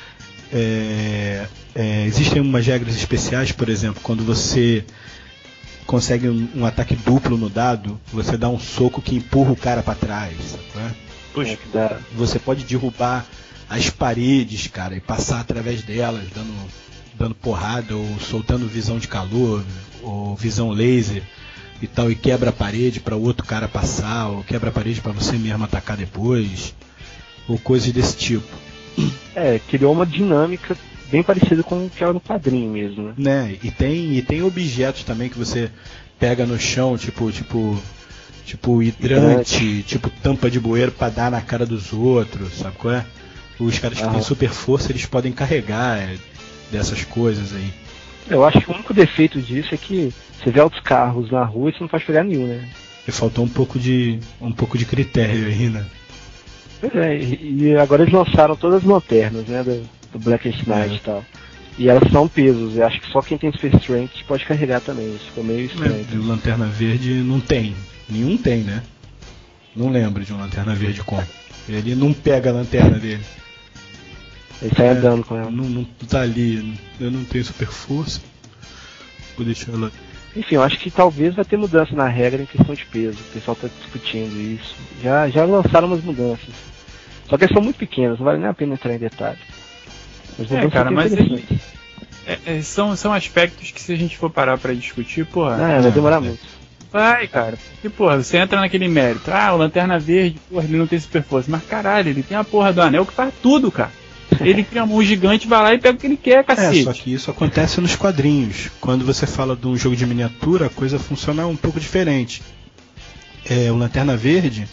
É, é, existem umas regras especiais, por exemplo, quando você consegue um, um ataque duplo no dado, você dá um soco que empurra o cara pra trás, sabe? Puxa, é, você pode derrubar as paredes, cara, e passar através delas, dando, dando porrada, ou soltando visão de calor, ou visão laser e tal, e quebra a parede para o outro cara passar, ou quebra a parede para você mesmo atacar depois, ou coisas desse tipo. É, criou uma dinâmica bem parecida com o que era no quadrinho mesmo, né? né? E tem, e tem objetos também que você pega no chão, tipo, tipo, tipo hidrante, hidrante. tipo tampa de bueiro para dar na cara dos outros, sabe qual é? Os caras que ah. têm super força, eles podem carregar é, dessas coisas aí. Eu acho que o único defeito disso é que você vê outros carros na rua e você não pode pegar nenhum, né? E faltou um pouco de um pouco de critério aí, né? Pois é, e agora eles lançaram todas as lanternas, né, do, do Blackest Night é. e tal. E elas são pesos, eu acho que só quem tem Super Strength pode carregar também, isso ficou meio estranho. É, Lanterna Verde não tem, nenhum tem, né? Não lembro de um Lanterna Verde com. Ele não pega a lanterna dele. Ele sai é, andando com ela. Não, não tá ali, eu não tenho super força, vou deixar ela... Enfim, eu acho que talvez vai ter mudança na regra em questão de peso. O pessoal está discutindo isso. Já, já lançaram umas mudanças. Só que elas são muito pequenas, não vale nem a pena entrar em detalhe. Mas é, cara, mas ele, é, é, são, são aspectos que se a gente for parar pra discutir, porra... Ah, vai demorar muito. Vai, cara. Porque, porra, você entra naquele mérito. Ah, o Lanterna Verde, porra, ele não tem super força. Mas, caralho, ele tem a porra do anel que faz tudo, cara. Ele cria um gigante, vai lá e pega o que ele quer, cacete. É, só que isso acontece nos quadrinhos. Quando você fala de um jogo de miniatura, a coisa funciona um pouco diferente. É, o Lanterna Verde,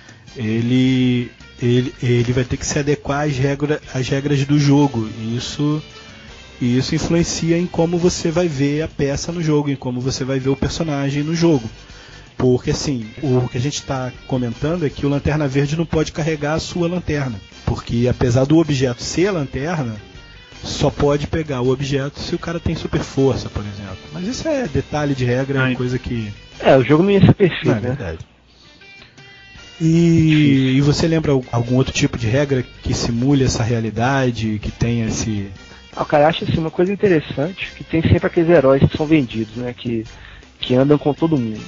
ele, ele, ele vai ter que se adequar às, regra, às regras do jogo. E isso, e isso influencia em como você vai ver a peça no jogo, em como você vai ver o personagem no jogo. Porque, assim, o que a gente está comentando é que o Lanterna Verde não pode carregar a sua lanterna. Porque, apesar do objeto ser a lanterna, só pode pegar o objeto se o cara tem super força, por exemplo. Mas isso é detalhe de regra, é coisa que... É, o jogo não ia ser perfeito, não, é né? Verdade. E, e você lembra algum outro tipo de regra que simule essa realidade, que tenha esse... Ah, o cara acha assim, uma coisa interessante, que tem sempre aqueles heróis que são vendidos, né? Que, que andam com todo mundo.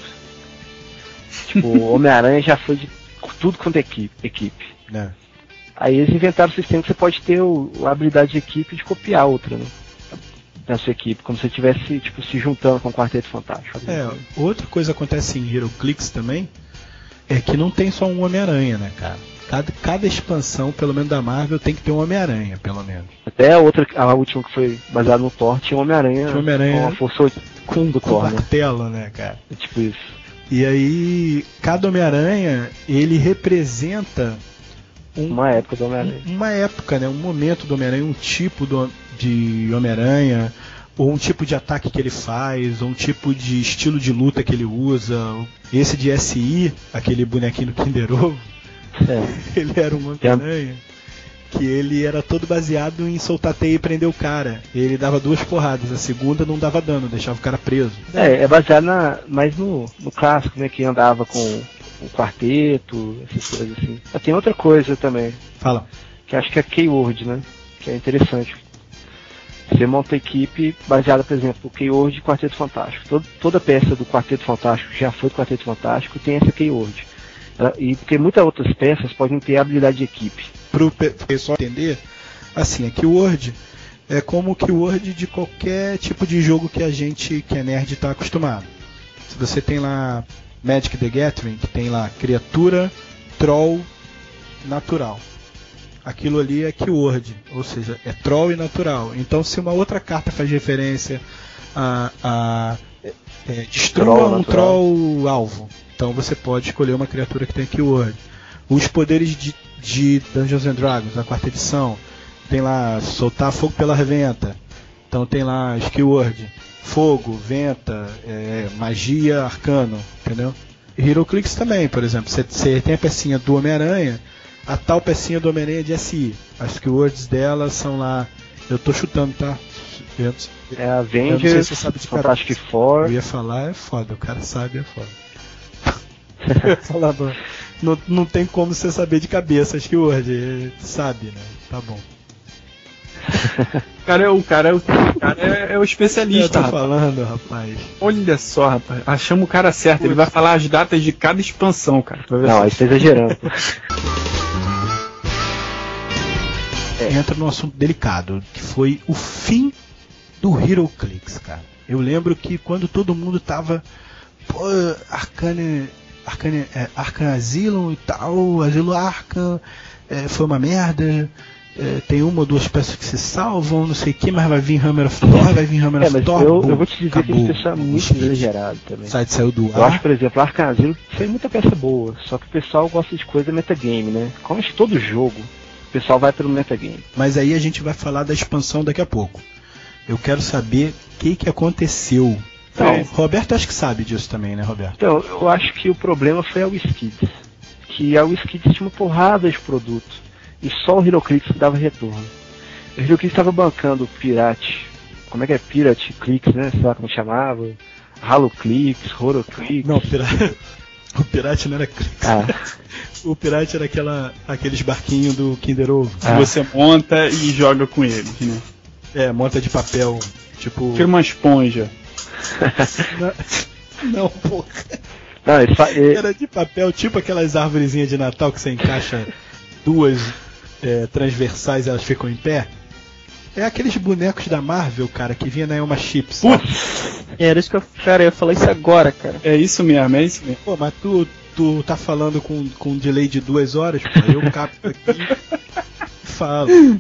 Tipo, o Homem-Aranha já foi de tudo quanto é equipe. equipe. É. Aí eles inventaram o sistema que você pode ter o, a habilidade de equipe de copiar outra, né? Da sua equipe, como se você estivesse tipo, se juntando com o Quarteto Fantástico. É, outra coisa acontece em HeroClix também, é que não tem só um Homem-Aranha, né, cara? Cada, cada expansão, pelo menos da Marvel, tem que ter um Homem-Aranha, pelo menos. Até a outra, a última que foi baseada no Thor, tinha um Homem-Aranha um Homem com a força com, do com Thor, martelo, né, cara? É tipo isso. E aí, cada Homem-Aranha, ele representa um, uma época do Homem-Aranha. Uma época, né? Um momento do Homem-Aranha, um tipo do, de Homem-Aranha, ou um tipo de ataque que ele faz, ou um tipo de estilo de luta que ele usa. Esse de S I, aquele bonequinho do Kinder Ovo, é. ele era um Homem-Aranha que ele era todo baseado em soltar teia e prender o cara. Ele dava duas porradas, a segunda não dava dano, deixava o cara preso. É, é baseado na, mais no, no clássico, né, que andava com o quarteto, essas coisas assim. Mas tem outra coisa também. Fala. Que acho que é Keyword, né, que é interessante. Você monta a equipe baseada, por exemplo, no Keyword e Quarteto Fantástico. Todo, toda peça do Quarteto Fantástico já foi do Quarteto Fantástico tem essa Keyword. E porque muitas outras peças podem ter habilidade de equipe. Para o pessoal entender, assim, a Keyword é como o Keyword de qualquer tipo de jogo que a gente, que é nerd, está acostumado. Se você tem lá Magic the Gathering, que tem lá criatura, troll, natural. Aquilo ali é Keyword, ou seja, é troll e natural. Então, se uma outra carta faz referência a, a é, destrua troll um natural. Troll alvo, então você pode escolher uma criatura que tem Keyword. Os poderes de, de Dungeons and Dragons, na quarta edição, tem lá soltar fogo pela venta. Então tem lá as Keyword, fogo, venta, é, magia, arcano, entendeu? E HeroClix também, por exemplo, você tem a pecinha do Homem-Aranha, a tal pecinha do Homem-Aranha de S I. As keywords dela são lá. Eu tô chutando, tá? Eu, É a eu não sei Avengers, se você sabe de Fantastic cabeça. Four. Eu ia falar, é foda, o cara sabe, é foda. Eu ia falar, não, não, não tem como você saber de cabeça as keywords, sabe, né? Tá bom. O cara é o, cara é o, o, cara é, é o Eu especialista, tô rapaz. falando, rapaz. Olha só, rapaz. Achamos o cara certo. Ele vai falar as datas de cada expansão, cara. Vai ver Não, só. aí você tá exagerando. Entra num assunto delicado, que foi o fim do HeroClix, cara. Eu lembro que quando todo mundo tava, pô, Arcane, Arcane, é, Arkham Asylum e tal, Asilo Arkham, é, foi uma merda, é, tem uma ou duas peças que se salvam, não sei o que, mas vai vir Hammer of Thor, vai vir Hammer É, of mas Thor, eu, bom, eu vou te dizer acabou. que esse pessoal é muito exagerado também. O site saiu do Eu acho, ar. por exemplo, Arkham Asylum tem muita peça boa, só que o pessoal gosta de coisa metagame, né? Como acho que todo jogo, o pessoal vai pelo metagame. Mas aí a gente vai falar da expansão daqui a pouco. Eu quero saber o que, que aconteceu. Então, É, Roberto acho que sabe disso também, né, Roberto? Então, eu acho que o problema foi a WizKids. Que a WizKids tinha uma porrada de produto. E só o HeroClix que dava retorno. O HeroClix estava bancando o Pirate. Como é que é? Pirate Clicks, né? Sei lá como chamava. HaloClix, HoroClix. Não, o pirata, o pirate não era Clix. Ah, O pirate era aquela, aqueles barquinhos do Kinder Ovo. Que Ah. você monta e joga com eles, né? É, monta de papel, tipo... Tira uma esponja. Não, não, porra. não, ele fa... ele- Era de papel, tipo aquelas árvorezinhas de Natal que você encaixa duas é, transversais e elas ficam em pé. É aqueles bonecos da Marvel, cara, que vinha na Elma Chips. Putz, Era isso que eu, cara, eu ia falar isso agora, cara. é isso mesmo, é isso mesmo. Pô, mas tu, tu tá falando com, com um delay de duas horas, pô, eu capto aqui e falo.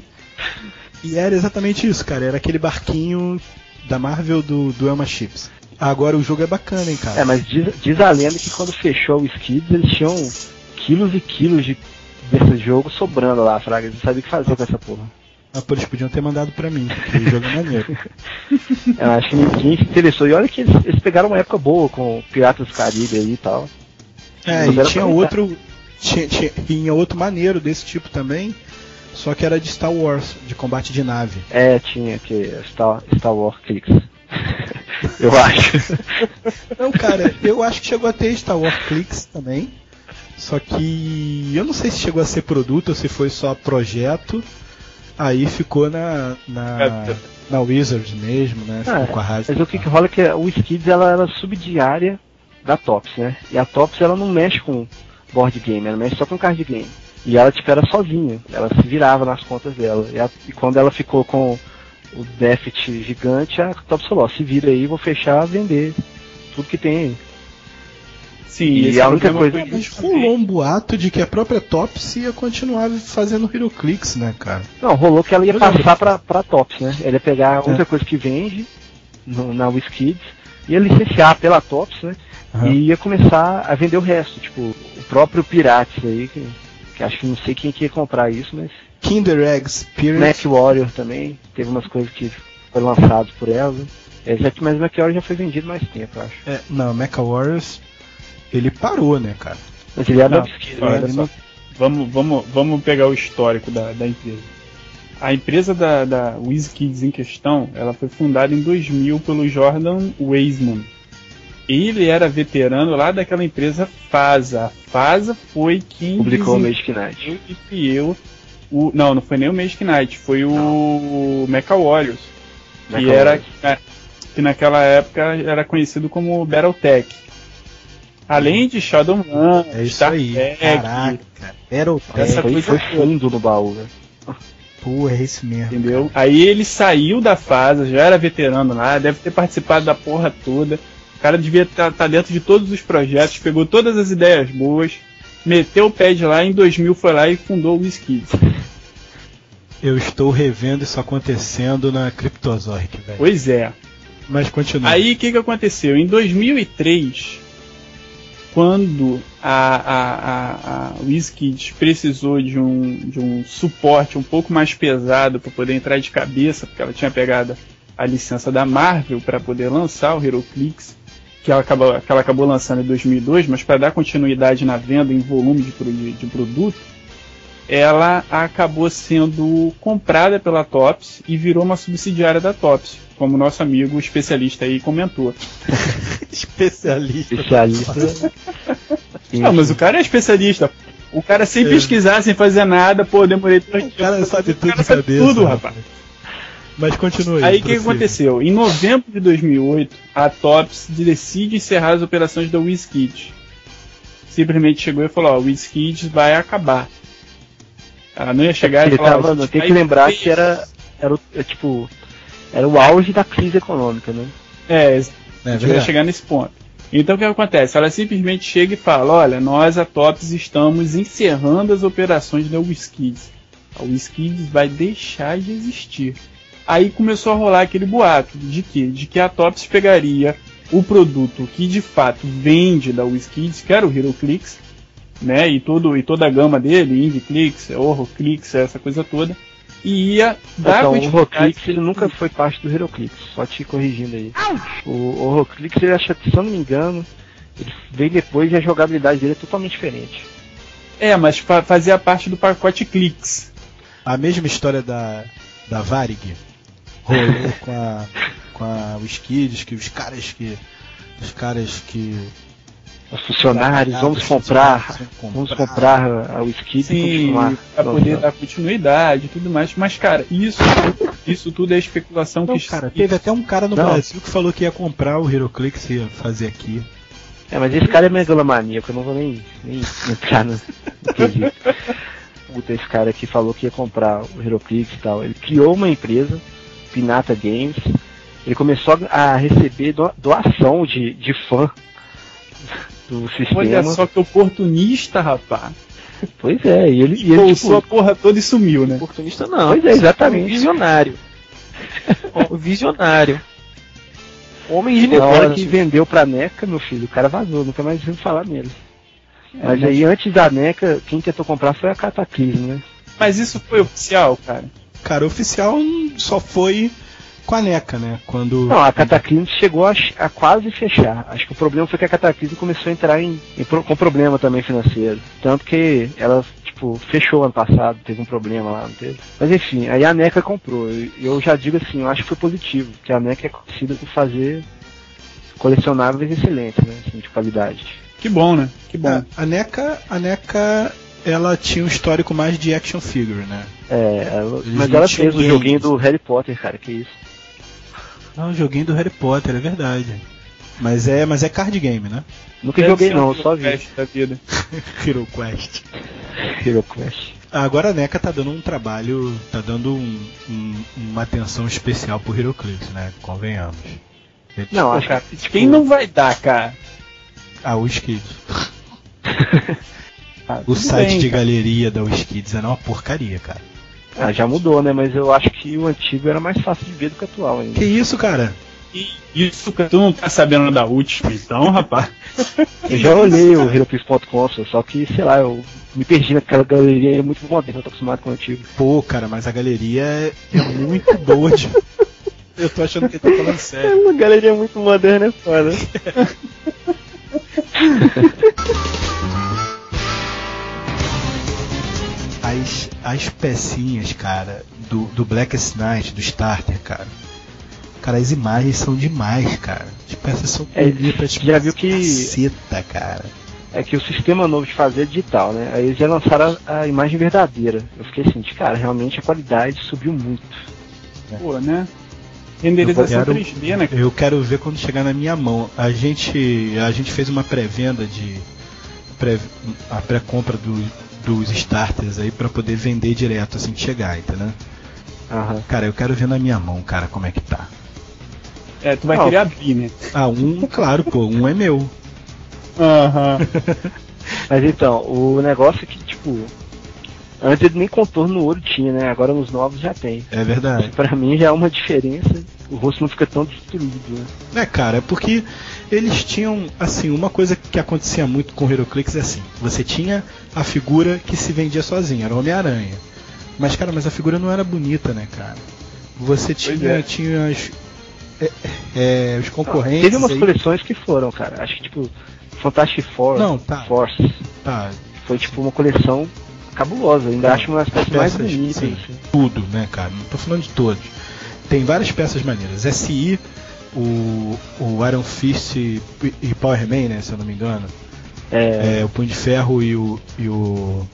E era exatamente isso, cara, era aquele barquinho da Marvel do, do Elma Chips. Agora o jogo é bacana, hein, cara. É, mas diz, diz a lenda que quando fechou o Skids, eles tinham quilos e quilos de, desse jogo sobrando lá, fraga. Eles não sabiam o que fazer com essa porra. Ah, pô, eles podiam ter mandado pra mim, porque o jogo é maneiro. Eu acho que ninguém se interessou. E olha que eles, eles pegaram uma época boa com Piratas do Caribe aí e tal. É, Mas e era tinha pra outro, tinha, tinha, tinha outro maneiro desse tipo também, só que era de Star Wars, de combate de nave. É, tinha que Star, Star Wars Clicks. Eu acho. Não, cara, eu acho que chegou a ter Star Wars Clicks também, só que eu não sei se chegou a ser produto ou se foi só projeto. Aí ficou na na, na Wizards mesmo, né? Ficou Ah, com a Hasbro. mas o que, que rola é que o Skids ela era subdiária da Tops, né? E a Tops ela não mexe com board game, ela mexe só com card game. E ela tipo era sozinha, ela se virava nas contas dela. E, a, e quando ela ficou com o déficit gigante, a Tops falou, ó, se vira aí, vou fechar, vender tudo que tem aí. Sim, E esse a única problema coisa- foi Mas rolou um boato de que a própria Tops ia continuar fazendo HeroClix, né, cara? Não, rolou que ela ia Eu lembro. passar pra, pra Tops, né? Ela ia pegar a única É. coisa que vende no, na WizKids, ia licenciar pela Tops, né? Aham. E ia começar a vender o resto, tipo, o próprio Pirates aí, que, que acho que não sei quem que ia comprar isso, mas Kinder Egg Spirit. Mac Warrior também, teve umas coisas que foram lançadas por ela. né? É, já que- mas o Mac Warrior já foi vendido mais tempo, eu acho. É, não, Mecha Warriors, ele parou, né, cara? Mas ele era Não, da WizKids, olha né? Ele só. não- Vamos, vamos, vamos pegar o histórico da, da empresa. A empresa da, da WizKids em questão, ela foi fundada em dois mil pelo Jordan Weisman. Ele era veterano lá daquela empresa FASA. A FASA foi quem publicou o desenvolveu Magic Knight. e criou o... Não, não foi nem o Magic Knight, foi o Mecha Warriors. Que, Mecha era, Warriors. que naquela época era conhecido como Battletech. Além de Shadowrun, É isso Star aí. Trek, Caraca. Battle Essa É, foi, coisa foi toda. fundo no baú, né? Pô, é isso mesmo. entendeu? Aí ele saiu da fase, já era veterano lá, deve ter participado da porra toda. O cara devia estar tá, tá dentro de todos os projetos, pegou todas as ideias boas, meteu o pé de lá, em dois mil foi lá e fundou o WizKids. Eu estou revendo isso acontecendo na Cryptozoic, velho. Pois é. Mas continua. Aí o que, que aconteceu? Em dois mil e três, quando a, a, a, a WizKids precisou de um, de um suporte um pouco mais pesado para poder entrar de cabeça, porque ela tinha pegado a licença da Marvel para poder lançar o HeroClix, que ela acabou, que ela acabou lançando em dois mil e dois, mas para dar continuidade na venda em volume de, pro- de, de produto, ela acabou sendo comprada pela Topps e virou uma subsidiária da Topps, como o nosso amigo especialista aí comentou. Especialista. Especialista. Não, mas o cara é especialista. O cara sem É. pesquisar, sem fazer nada, pô, demorei tanto O cara sabe O tudo cara de sabe cabeça. tudo, rapaz. Mas continue. Aí o que, que prossiga. aconteceu? Em novembro de dois mil e oito, a Topps decide encerrar as operações da WizKids. Simplesmente chegou e falou: ó, o WizKids vai acabar. Ela não ia chegar Ele e falar: tava, ó, a não, gente tem vai que lembrar vender que era, era, o- é, tipo, era o auge da crise econômica, né? É, É a gente vai verdade. chegar nesse ponto. Então o que acontece? Ela simplesmente chega e fala: olha, nós, a Topps, estamos encerrando as operações da WizKids. A WizKids vai deixar de existir. Aí começou a rolar aquele boato de que, de que a Topps pegaria o produto que de fato vende da WizKids, que era o HeroClix, né, e, todo, e toda a gama dele, IndieClix, HorrorClix, essa coisa toda, e ia dar Então, o continuidade- HorrorClix ele nunca foi parte do HeroClix, só te corrigindo aí. O HorrorClix, ele acha, se eu não me engano, ele veio depois e a jogabilidade dele é totalmente diferente. É, mas fa- fazia parte do pacote Clix. A mesma história da, da Varig rolou com a, com a WizKids, que os caras que. Os caras que. Os funcionários, vamos Os comprar, funcionários vão vamos comprar a WizKids e Sim, continuar. pra poder lançando. dar continuidade e tudo mais. Mas, cara, isso, isso tudo é especulação Não, que cara, teve até um cara no Não. Brasil que falou que ia comprar o HeroClix e ia fazer aqui. É, mas esse cara é megalomaníaco, eu não vou nem, nem entrar no, no quesito. Puta, esse cara aqui falou que ia comprar o HeroClix e tal. Ele criou uma empresa, Pinata Games. Ele começou a receber do- doação de, de fã do sistema. Olha só que oportunista, rapaz. Pois é, e ele, e ele Bolsou a tipo, porra toda e sumiu, né? Oportunista não. Pois é, exatamente. Um visionário. Um visionário. Homem de na hora negócio. que vendeu pra NECA, meu filho, o cara vazou, nunca mais ouviu falar nele. É, Mas aí antes da NECA, quem tentou comprar foi a Cataclysm, né? Mas isso foi oficial, cara? Cara, oficial só foi com a NECA, né? Quando. Não, a Cataclysm chegou a, a quase fechar. Acho que o problema foi que a Cataclysm começou a entrar em, em pro- com problema também financeiro. Tanto que ela, tipo, fechou ano passado, teve um problema lá, não teve? Mas enfim, aí a NECA comprou. E eu já digo assim, eu acho que foi positivo, porque a NECA é conhecida por fazer colecionáveis excelentes, né? Assim, de qualidade. Que bom, né? Que bom. A, a NECA, a NECA, ela tinha um histórico mais de action figure, né? É, ela- Eles mas não ela tinham fez o games. joguinho do Harry Potter, cara, que isso. Ah, o joguinho do Harry Potter, é verdade. Mas é, mas é card game, né? Nunca Deve joguei ser não, um eu só vi. Quest da vida. Hero Quest. Hero Quest. Agora a NECA tá dando um trabalho, tá dando um- um- uma atenção especial pro HeroClix, né? Convenhamos. Eles- Não, Pô, acho cara, que tipo, quem não vai dar, cara? Ah, o WizKids. Ah, O tudo site bem, de cara. galeria da WizKids é uma porcaria, cara. Ah, já mudou, né? Mas eu acho que o antigo era mais fácil de ver do que o atual ainda. Que isso, cara? E Isso, cara, tu não tá sabendo da última, então, rapaz. Eu já olhei o HeroClix ponto com, só que, sei lá, eu me perdi naquela galeria, é muito moderna, eu tô acostumado com o antigo. Pô, cara, mas a galeria é, é muito boa de... Eu tô achando que ele tá falando sério. Uma galeria muito moderna é foda. As, as pecinhas, cara, do, do Blackest Night, do Starter, cara. Cara, as imagens são demais, cara. As peças são É, bonitas, já viu que- caceta, cara. É que o sistema novo de fazer é digital, né? Aí eles já lançaram a, a imagem verdadeira. Eu fiquei assim, de cara, realmente a qualidade subiu muito. Pô, né? Renderização Eu quero- três D, né? Eu quero ver quando chegar na minha mão. A gente, a gente fez uma pré-venda de pré, a pré-compra do, dos starters aí pra poder vender direto assim que chegar, entendeu? Aham. Cara, eu quero ver na minha mão, cara, como é que tá. É, tu vai Não. querer abrir, né? Ah, um, claro, pô, um é meu. Aham. Mas então, o negócio é que, tipo, antes ele nem contorno no ouro tinha, né? Agora nos novos já tem. É verdade. Pra mim já é uma diferença, o rosto não fica tão destruído, né? É, cara, é porque eles tinham, assim, uma coisa que acontecia muito com o HeroClix é assim, você tinha a figura que se vendia sozinha, era o Homem-Aranha. Mas, cara, mas a figura não era bonita, né, cara? Você tinha, é. tinha as, é, é, os concorrentes. Teve umas aí- coleções que foram, cara. Acho que, tipo, Fantastic Four, Não, tá. Force, Tá, foi, tipo, uma coleção cabulosa, ainda Não, acho uma das peças, peças, mais bonitas. sim, Assim. tudo, né, cara? Não tô falando de todos. Tem várias peças maneiras. S I, o, o Iron Fist e, e Power Man, né, se eu não me engano. É, É, o Punho de Ferro e o... E o...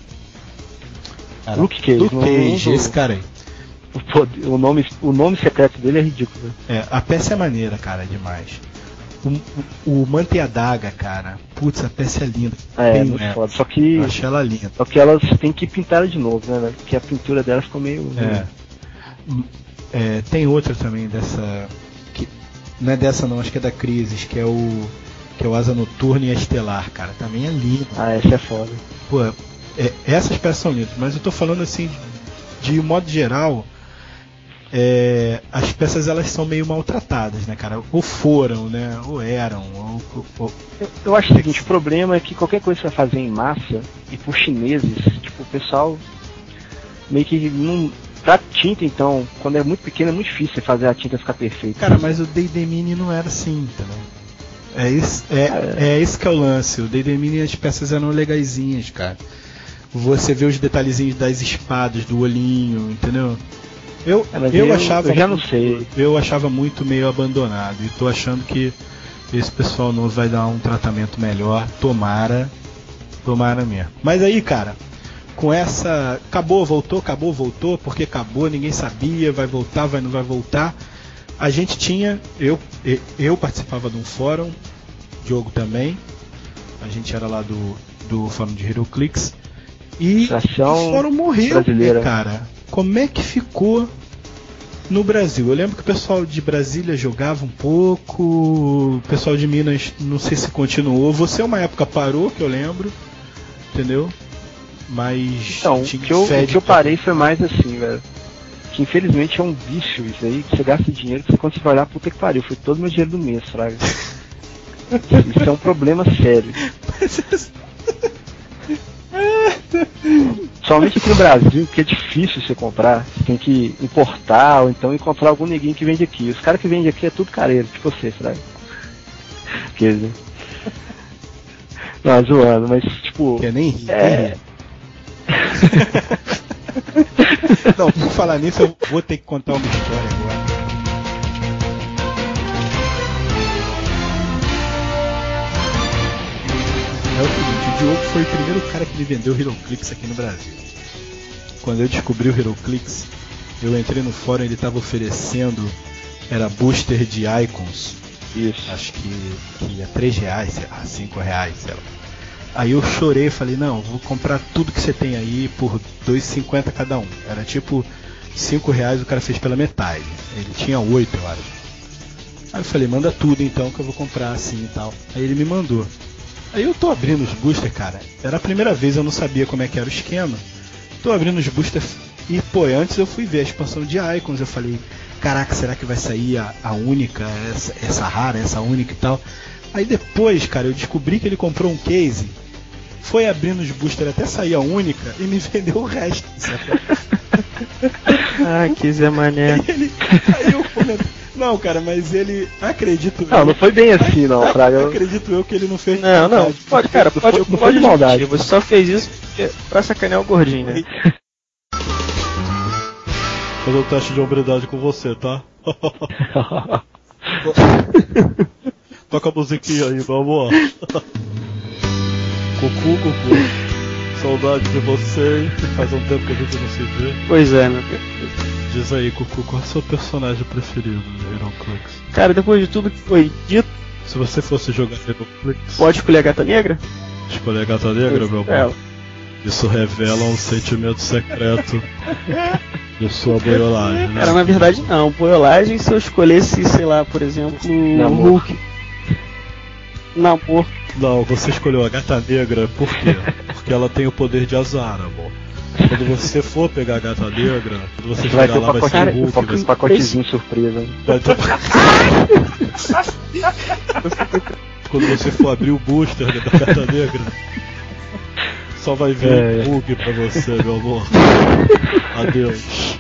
Cara, Luke Cage. Luke não- Cage, não- esse cara aí. o, poder- o nome, o nome secreto dele é ridículo. Né? É, a peça é maneira, cara, demais. O, o, o Manta e a Daga, cara. Putz, a peça é linda. É, Bem, muito né? foda. Só que, Eu achei ela linda. só que elas têm que pintar ela de novo, né? velho? Porque a pintura dela ficou meio. É. Hum, é, tem outra também dessa. Que, não é dessa não, acho que é da Crisis, que é o. Que é o Asa Noturna e a Estelar, cara. Também é lindo. Ah, essa é foda. Pô, é, essas peças são lindas, mas eu tô falando assim, de, de modo geral, é, as peças elas são meio maltratadas, né, cara? Ou foram, né? Ou eram, ou, ou, Eu, eu acho o seguinte, o problema é que qualquer coisa que você vai fazer em massa e por chineses, tipo, o pessoal meio que não. Pra tinta, então, quando é muito pequeno é muito difícil você fazer a tinta ficar perfeita. Cara, mas o D and D Mini não era assim, entendeu? É esse, é, é esse que é o lance. O D and D Mini as peças eram legaisinhas, cara. Você vê os detalhezinhos das espadas, do olhinho, entendeu? Eu, É, mas eu, eu- achava eu já não muito- sei. Eu achava muito meio abandonado. E tô achando que esse pessoal novo vai dar um tratamento melhor. Tomara. Tomara mesmo. Mas aí, cara, com essa. Acabou, voltou, acabou, voltou, porque acabou, ninguém sabia, vai voltar, vai não vai voltar. A gente tinha, eu, eu participava de um fórum, Diogo também, a gente era lá do, do fórum de HeroClix, e Associação o fórum morreu, brasileira. né, cara? Como é que ficou no Brasil? Eu lembro que o pessoal de Brasília jogava um pouco, o pessoal de Minas não sei se continuou, você uma época parou, que eu lembro, entendeu? Mas Então, o tinha que, eu, o fede que eu pra- parei foi mais assim, velho. Que infelizmente é um vício isso aí, que você gasta dinheiro, que você quando você vai olhar, puta que pariu, foi todo o meu dinheiro do mês, fraga. Isso é um problema sério. Somente aqui no Brasil, que é difícil você comprar, você tem que importar ou então encontrar algum neguinho que vende aqui. Os caras que vendem aqui é tudo careiro, tipo você, fraga. Quer dizer. Não, zoando, mas tipo. Que é nem ri, É. nem ri. Não, por falar nisso, eu vou ter que contar uma história agora. É o seguinte, o Diogo foi o primeiro cara que me vendeu o HeroClix aqui no Brasil. Quando eu descobri o HeroClix, eu entrei no fórum e ele estava oferecendo, era booster de icons, Isso. acho que, que ia três reais, sei lá, cinco reais, sei lá. Aí eu chorei e falei, não, vou comprar tudo que você tem aí por dois e cinquenta cada um. Era tipo cinco reais, o cara fez pela metade. Ele tinha oito, eu acho. Aí eu falei, manda tudo então que eu vou comprar assim e tal. Aí ele me mandou. Aí eu tô abrindo os boosters, cara. Era a primeira vez, eu não sabia como é que era o esquema. Tô abrindo os boosters e, pô, antes eu fui ver a expansão de Icons. Eu falei, caraca, será que vai sair a, a única, essa, essa rara, essa única e tal? Aí depois, cara, eu descobri que ele comprou um case, foi abrindo os boosters até sair a única e me vendeu o resto, sabe? Ah, que Zé Mané. Aí, ele, aí eu comento, não, cara, mas ele, acredito Não, eu, não foi bem assim não, Fraga. Eu- acredito eu que ele não fez Não, não, maldade. pode, cara, Não pode, foi- não foi pode de maldade. mentir, você só fez isso porque- pra sacanear o gordinho, né? Mas eu teste de hombridade com você, tá? Toca a musiquinha aí, meu amor. Cucu, Cucu. Saudade de você. Faz um tempo que a gente não se vê. Pois é, meu cara. Diz aí, Cucu, qual é o seu personagem preferido do HeroClix? Cara, depois de tudo que foi dito, Se você fosse jogar HeroClix, pode escolher a Gata Negra? escolher a Gata Negra, meu Ela. amor. Isso revela um sentimento secreto de sua boiolagem, né? Cara, na verdade não. Boiolagem, se eu escolhesse, sei lá, por exemplo, o Namor. Hulk. Namor. Não, você escolheu a Gata Negra, por quê? Porque ela tem o poder de azar, amor. Quando você for pegar a Gata Negra, quando você Vai chegar ter lá, um vai ser o pacote, Hulk. um vai ser- pacotezinho surpresa. vai ter- Quando você for abrir o booster da Gata Negra, só vai vir É. o Hulk pra você, meu amor. Adeus.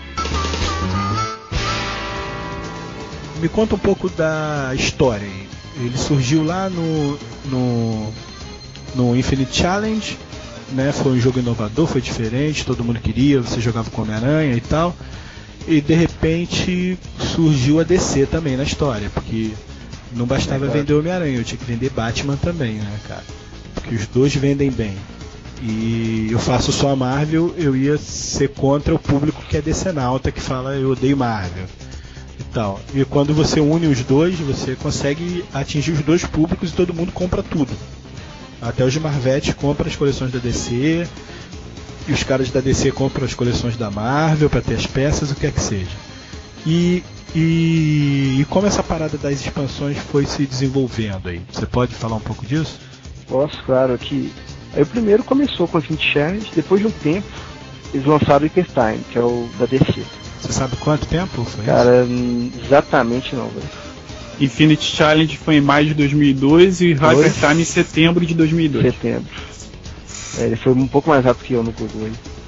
Me conta um pouco da história aí. Ele surgiu lá no, no, no Infinite Challenge né, foi um jogo inovador, foi diferente, todo mundo queria, você jogava com Homem-Aranha e tal. E de repente surgiu a D C também na história, porque não bastava é, claro. vender Homem-Aranha, eu tinha que vender Batman também, né, cara? Porque os dois vendem bem. E eu faço só a Marvel, eu ia ser contra o público que é decenalta, que fala eu odeio Marvel e tal. E quando você une os dois, você consegue atingir os dois públicos e todo mundo compra tudo. Até os Marvetes compram as coleções da D C, e os caras da D C compram as coleções da Marvel para ter as peças, o que é que seja. E, e, e como essa parada das expansões foi se desenvolvendo aí? Você pode falar um pouco disso? Posso, claro, que aí o primeiro começou com a Infinite Challenge, depois de um tempo eles lançaram o Hypertime, que é o da D C. Você sabe quanto tempo foi Cara, isso? Exatamente não, velho. Infinite Challenge foi em maio de dois mil e dois e Hypertime em setembro de dois mil e dois. Setembro. É, ele foi um pouco mais rápido que eu no Google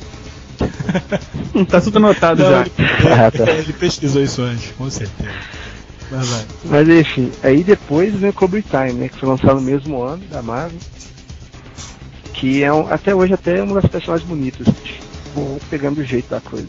aí. Tá tudo anotado não, já. Ele, ah, tá. ele pesquisou isso antes, com certeza. Mas, vai. Mas enfim, aí depois veio o Cobra Time, né, que foi lançado no mesmo ano da Marvel. Que é um, até hoje até é uma das personagens bonitas. Vou pegando o jeito da coisa.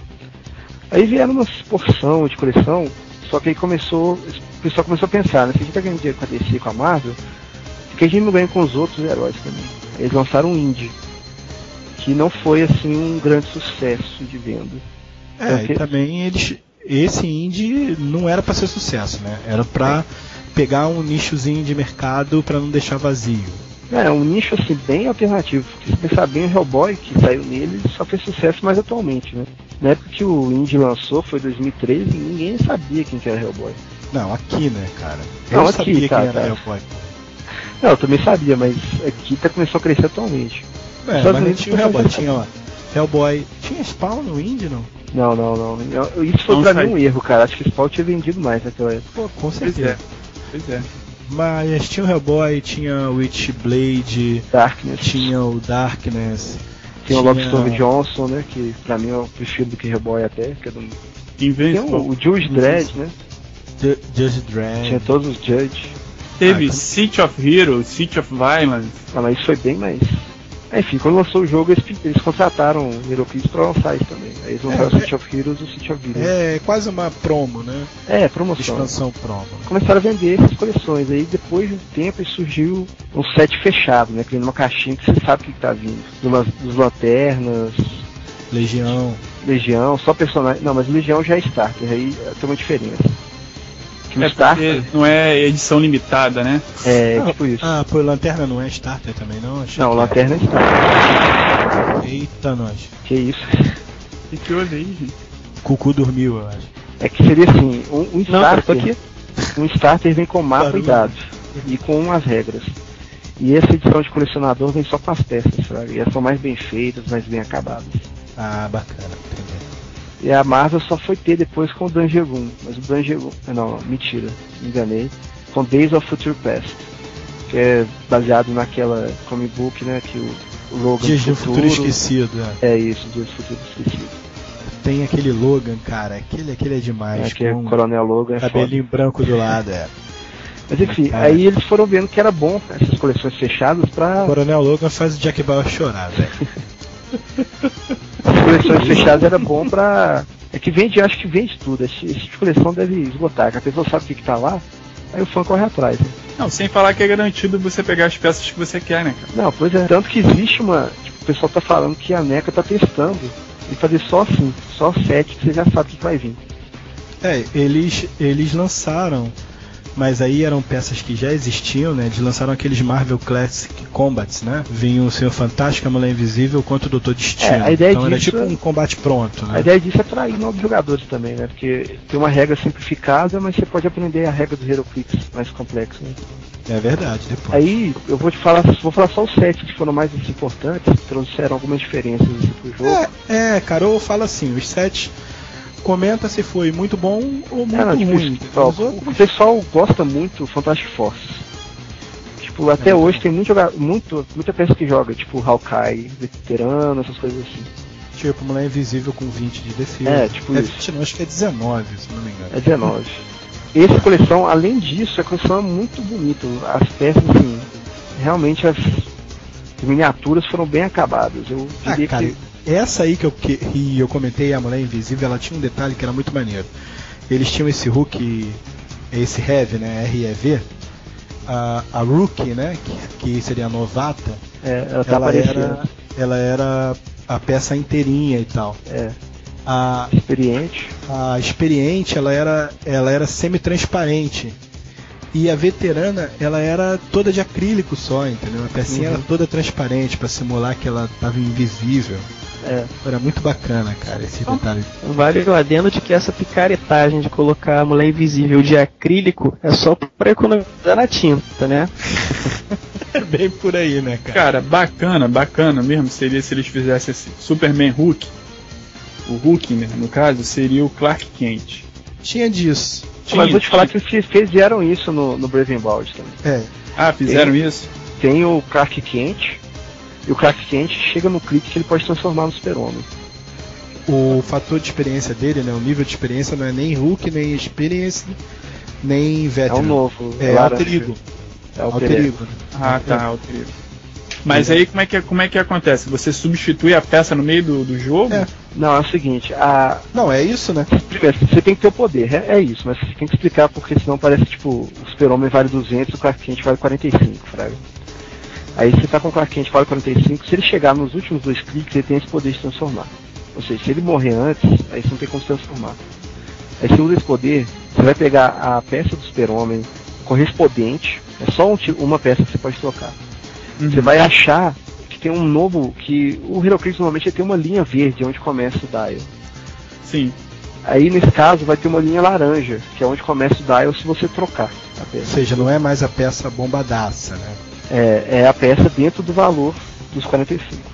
Aí vieram uma porção de coleção, só que aí começou, o pessoal começou a pensar, né, se a gente tá ganhando dinheiro com a D C e com a Marvel, por que a gente não ganha com os outros heróis também? Eles lançaram um indie, que não foi assim um grande sucesso de venda. É, porque... e também eles, esse indie não era para ser sucesso, né? Era para pegar um nichozinho de mercado para não deixar vazio. É, um nicho assim bem alternativo, porque se pensar bem, o Hellboy que saiu nele só fez sucesso mais atualmente, né? Na época que o indie lançou, foi dois mil e treze, ninguém sabia quem que era Hellboy. Não, aqui, né, cara? Eu não, sabia aqui, tá, quem era tá. Hellboy. Não, eu também sabia, mas aqui tá, começou a crescer atualmente. É, mas não tinha o Hellboy, tinha lá. Hellboy. Tinha Spawn no indie, não? Não, não, não. Eu, isso foi não pra sai. mim um erro, cara. Acho que Spawn tinha vendido mais naquela época. Pô, com certeza. Pois é. Pois é. Mas tinha o Hellboy, tinha o Witchblade, Darkness. Tinha o Darkness. Tinha, tinha o Lobster Johnson, né? Que pra mim eu prefiro do que Hellboy até. Que é do... Tinha o, o Judge Dredd, né? Ju- Judge Dredd. Tinha todos os Judge. Teve ah, então... City of Heroes, City of Violence. Ah, mas isso foi bem mais... Enfim, quando lançou o jogo, eles, eles contrataram o HeroClix pra lançar isso também. Aí eles lançaram o é, City of Heroes e o City of Villains. É quase uma promo, né? É, promoção. Expansão promo. Começaram a vender essas coleções. Aí depois de um tempo surgiu um set fechado, né? Que vem numa caixinha que você sabe o que, que tá vindo. Dos, dos Lanternas... Legião. Legião, só personagem... Não, mas Legião já é starter, aí tem uma diferença. É starter não é edição limitada, né? É, ah, tipo isso. Ah, pô, Lanterna não é starter também, não? Achei não, Lanterna é starter. Eita, nós. Que isso? Que que houve aí, gente? Cucu dormiu, eu acho. É que seria assim, um, um starter... Não, aqui. Um starter vem com mapa Barulho. E dados. E com as regras. E essa edição de colecionador vem só com as peças, sabe? E elas são mais bem feitas, mais bem acabadas. Ah, bacana, entendi. E a Marvel só foi ter depois com o Dangerroom, mas o Dangerroom... Não, mentira, me enganei. Com Days of Future Past, que é baseado naquela comic book, né, que o, o Logan... Dias do Futuro, futuro Esquecido, é. É isso, Dias do Futuro Esquecido. Tem aquele Logan, cara, aquele, aquele é demais. É, que é o Coronel Logan, é cabelinho foda. Branco do lado, é. Mas enfim, é. Aí eles foram vendo que era bom essas coleções fechadas pra... O Coronel Logan faz o Jack Bauer chorar, velho. As coleções fechadas era bom pra... É que vende, acho que vende tudo. Esse, esse tipo de coleção deve esgotar, que a pessoa sabe o que, que tá lá, aí o fã corre atrás, né? Não, sem falar que é garantido você pegar as peças que você quer, né, cara? Não, pois é, tanto que existe uma... Tipo, o pessoal tá falando que a NECA tá testando e fazer só assim, só sete, que você já sabe o que vai vir. É, eles, eles lançaram... Mas aí eram peças que já existiam, né? Eles lançaram aqueles Marvel Classic Combats, né? Vinha o Senhor Fantástico, a Mulher Invisível contra o Doutor Destino. É, a ideia então disso era tipo é... um combate pronto, né? A ideia disso é atrair novos jogadores também, né? Porque tem uma regra simplificada, mas você pode aprender a regra do HeroClix mais complexo, né? É verdade, depois. Aí eu vou te falar, vou falar só os sete que foram mais importantes, que trouxeram algumas diferenças pro jogo. É, é, cara, eu falo assim, os sete... Comenta se foi muito bom ou muito é, não, tipo, ruim. Ó, o pessoal gosta muito do Fantastic Force. Tipo, até é, hoje tem muito, muito, muita peça que joga, tipo Hawkeye, veterano, essas coisas assim. Tipo, Mulher Invisível com vinte de defesa. É, tipo é isso. vinte, não, acho que é dezenove, se não me engano. É dezenove. Essa coleção, além disso, a coleção é muito bonita. As peças, assim, realmente as miniaturas foram bem acabadas. Eu diria ah, cara, que... essa aí que eu, que e eu comentei, a Mulher Invisível, ela tinha um detalhe que era muito maneiro. Eles tinham esse Hulk, esse Heavy, né, R E V, a, a Rookie, né, que, que seria a novata, é, ela, tá ela, era, ela era a peça inteirinha e tal. É. A experiente. A experiente, ela era, ela era semi-transparente. E a veterana, ela era toda de acrílico só, entendeu? A pecinha uhum. era toda transparente para simular que ela estava invisível. É. Era muito bacana, cara, esse então, detalhe. Vale o adendo de que essa picaretagem de colocar a Mulher Invisível de acrílico é só para economizar na tinta, né? É bem por aí, né, cara? Cara, bacana, bacana mesmo seria se eles fizessem esse Superman Hulk. O Hulk, né, no caso, seria o Clark Kent. Tinha disso. Tinha, Mas vou te falar que eles fizeram isso no, no Brave and Bold também. É. Ah, fizeram tem, isso? Tem o Clark Kent, e o Clark Kent chega no clique que ele pode transformar no Super-Homem. O fator de experiência dele, né, o nível de experiência não é nem Hulk, nem Experience, nem Veteran. É o novo. É, é Alter Ego. É Alter Ego. Né? Ah, tá, Alter Ego. Mas aí como é, que, como é que acontece? Você substitui a peça no meio do, do jogo? É. Não, é o seguinte, a... Não, é isso, né? Primeiro, você tem que ter o poder, é, é isso, mas você tem que explicar porque senão parece tipo, o Super-Homem vale duzentos e o Clark Kent vale quarenta e cinco, fraga. Aí você tá com o Clark Kent vale quarenta e cinco, se ele chegar nos últimos dois cliques, ele tem esse poder de transformar. Ou seja, se ele morrer antes, aí você não tem como se transformar. Aí você usa esse poder, você vai pegar a peça do Super-Homem correspondente, é só um, uma peça que você pode trocar. Uhum. Você vai achar que tem um novo, que o HeroClix normalmente tem uma linha verde onde começa o dial. Sim. Aí nesse caso vai ter uma linha laranja, que é onde começa o dial se você trocar a peça. Ou seja, não é mais a peça bombadaça, né? É, é a peça dentro do valor dos quarenta e cinco.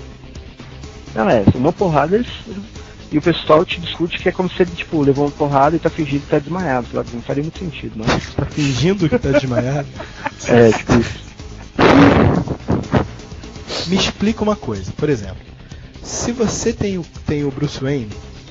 Não é, uma porrada eles, e o pessoal te discute que é como se ele tipo, levou uma porrada e tá fingindo que tá desmaiado. Não faria muito sentido, não. Tá fingindo que tá desmaiado? É, tipo isso. Me explica uma coisa, por exemplo, se você tem o, tem o Bruce Wayne,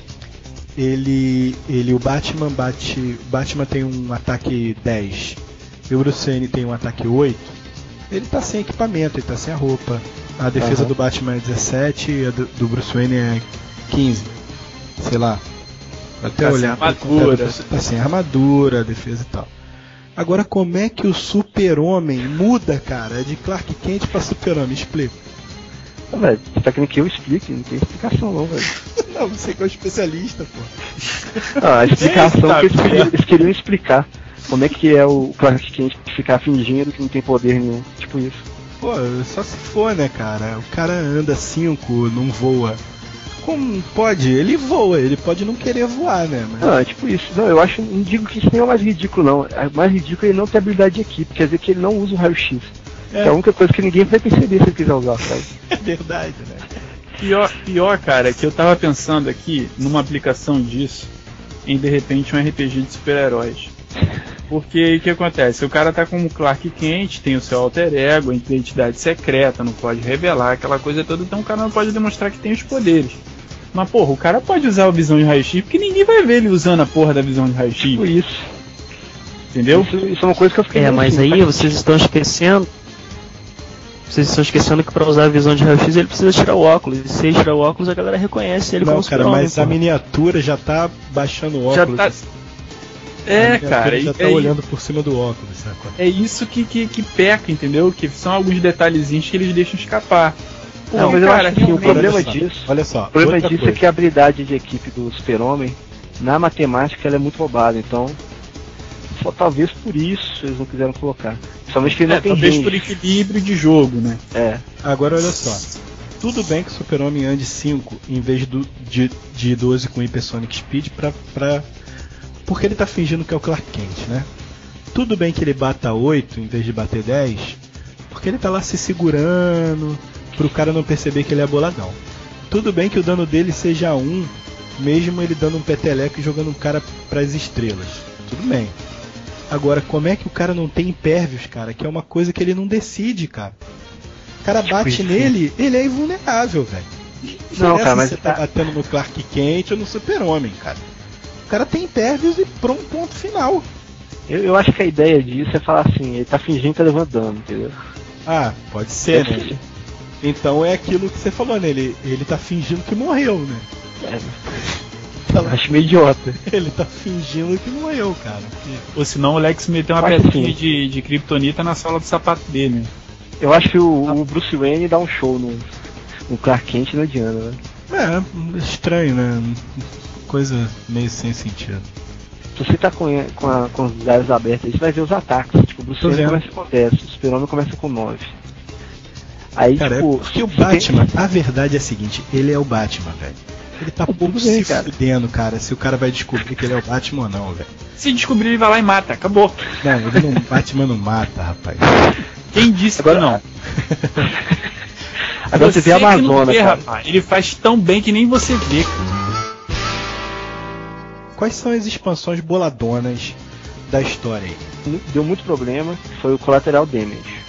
ele, ele o Batman bate, o Batman tem um ataque dez e o Bruce Wayne tem um ataque oito, ele tá sem equipamento, ele tá sem a roupa, a defesa uhum. do Batman é dezessete e a do, do Bruce Wayne é quinze, sei lá, até tá olhar, sem armadura. Tá, tá sem armadura, a defesa e tal. Agora, como é que o Super-Homem muda, cara, de Clark Kent pra Super-Homem? Explica. Ah, velho, você tá querendo que eu explique? Não tem explicação não, velho. Não, você que é um especialista, pô. Ah, a explicação que eles queriam, eles queriam explicar. Como é que é o Clark Kent ficar fingindo que não tem poder nenhum, tipo isso. Pô, só se for, né, cara? O cara anda cinco, não voa. Como pode? Ele voa, ele pode não querer voar, né? Mas... Não, é tipo isso. Não, eu acho, não digo que isso nem é o mais ridículo, não. É mais ridículo ele não ter habilidade de equipe, quer dizer que ele não usa o raio-x. É. é a única coisa que ninguém vai perceber se ele quiser usar, sabe? É verdade, né? Pior, pior, cara, é que eu tava pensando aqui numa aplicação disso em, de repente, um R P G de super-heróis. Porque o que acontece? O cara tá com o Clark Kent, tem o seu alter ego, a identidade secreta, não pode revelar aquela coisa toda, então o cara não pode demonstrar que tem os poderes. Mas, porra, o cara pode usar a visão de raio-x, porque ninguém vai ver ele usando a porra da visão de raio-x. Tipo isso. Entendeu? Isso, isso é uma coisa que eu fiquei... É, mas assim, aí faz... vocês estão esquecendo... Vocês estão esquecendo que pra usar a visão de raio-x ele precisa tirar o óculos. E se ele tirar o óculos, a galera reconhece ele não, como cara, mas a miniatura já tá baixando o óculos. Já tá... É, cara, já tá é, olhando por cima do óculos, sabe? É isso que, que, que peca, entendeu? Que são alguns detalhezinhos que eles deixam escapar. Pô, não, mas cara, eu acho que o problema olha só, disso, olha só, o problema disso coisa. é que a habilidade de equipe do Super-Homem, na matemática, ela é muito roubada, então só talvez por isso eles não quiseram colocar. Somente que ele é, não tem talvez range. por equilíbrio de jogo, né? É. Agora olha só, tudo bem que o Super-Homem ande cinco em vez do, de, de doze com Hypersonic Speed pra, pra... porque ele tá fingindo que é o Clark Kent, né? Tudo bem que ele bata oito em vez de bater dez, porque ele tá lá se segurando pro cara não perceber que ele é boladão. Tudo bem que o dano dele seja um, mesmo ele dando um peteleco e jogando um cara pras estrelas. Tudo bem. Agora, como é que o cara não tem impervios, cara? Que é uma coisa que ele não decide, cara. O cara bate nele, ele é invulnerável, velho. Não, cara, mas você tá batendo no Clark Kent ou no Super-Homem, cara. O cara tem impervios e pronto, ponto final. Eu, eu acho que a ideia disso é falar assim, ele tá fingindo que tá levando dano, entendeu? Ah, pode ser, deve né? Ser, Então é aquilo que você falou, né? Ele, ele tá fingindo que morreu, né? É, eu acho meio idiota. Ele tá fingindo que morreu, cara. Ou senão o Lex meteu uma Acho pedrinha assim. de, de kryptonita na sola do sapato dele. Eu acho que o, o Bruce Wayne dá um show no, no Clark Kent e na Diana, né? É, estranho, né? Coisa meio sem sentido. Se você tá com, com, a, com os olhos abertos aí, você vai ver os ataques. Tipo, o Bruce Tô Wayne vendo. começa com dez, o Super-Homem começa com nove. Aí, Cara, tipo... é porque o você tem- Batman, a verdade é a seguinte, ele é o Batman, velho. Ele tá Tudo pouco bem, se cara. fudendo, cara, se o cara vai descobrir que ele é o Batman ou não, velho. Se descobrir, ele vai lá e mata. Acabou. Não, ele não, Batman não mata, rapaz. Quem disse Agora- que não? Agora você vê a que não Amazônia, vê, cara. rapaz. Ele faz tão bem que nem você vê. Quais são as expansões boladonas da história aí? Deu muito problema, foi o Collateral Damage.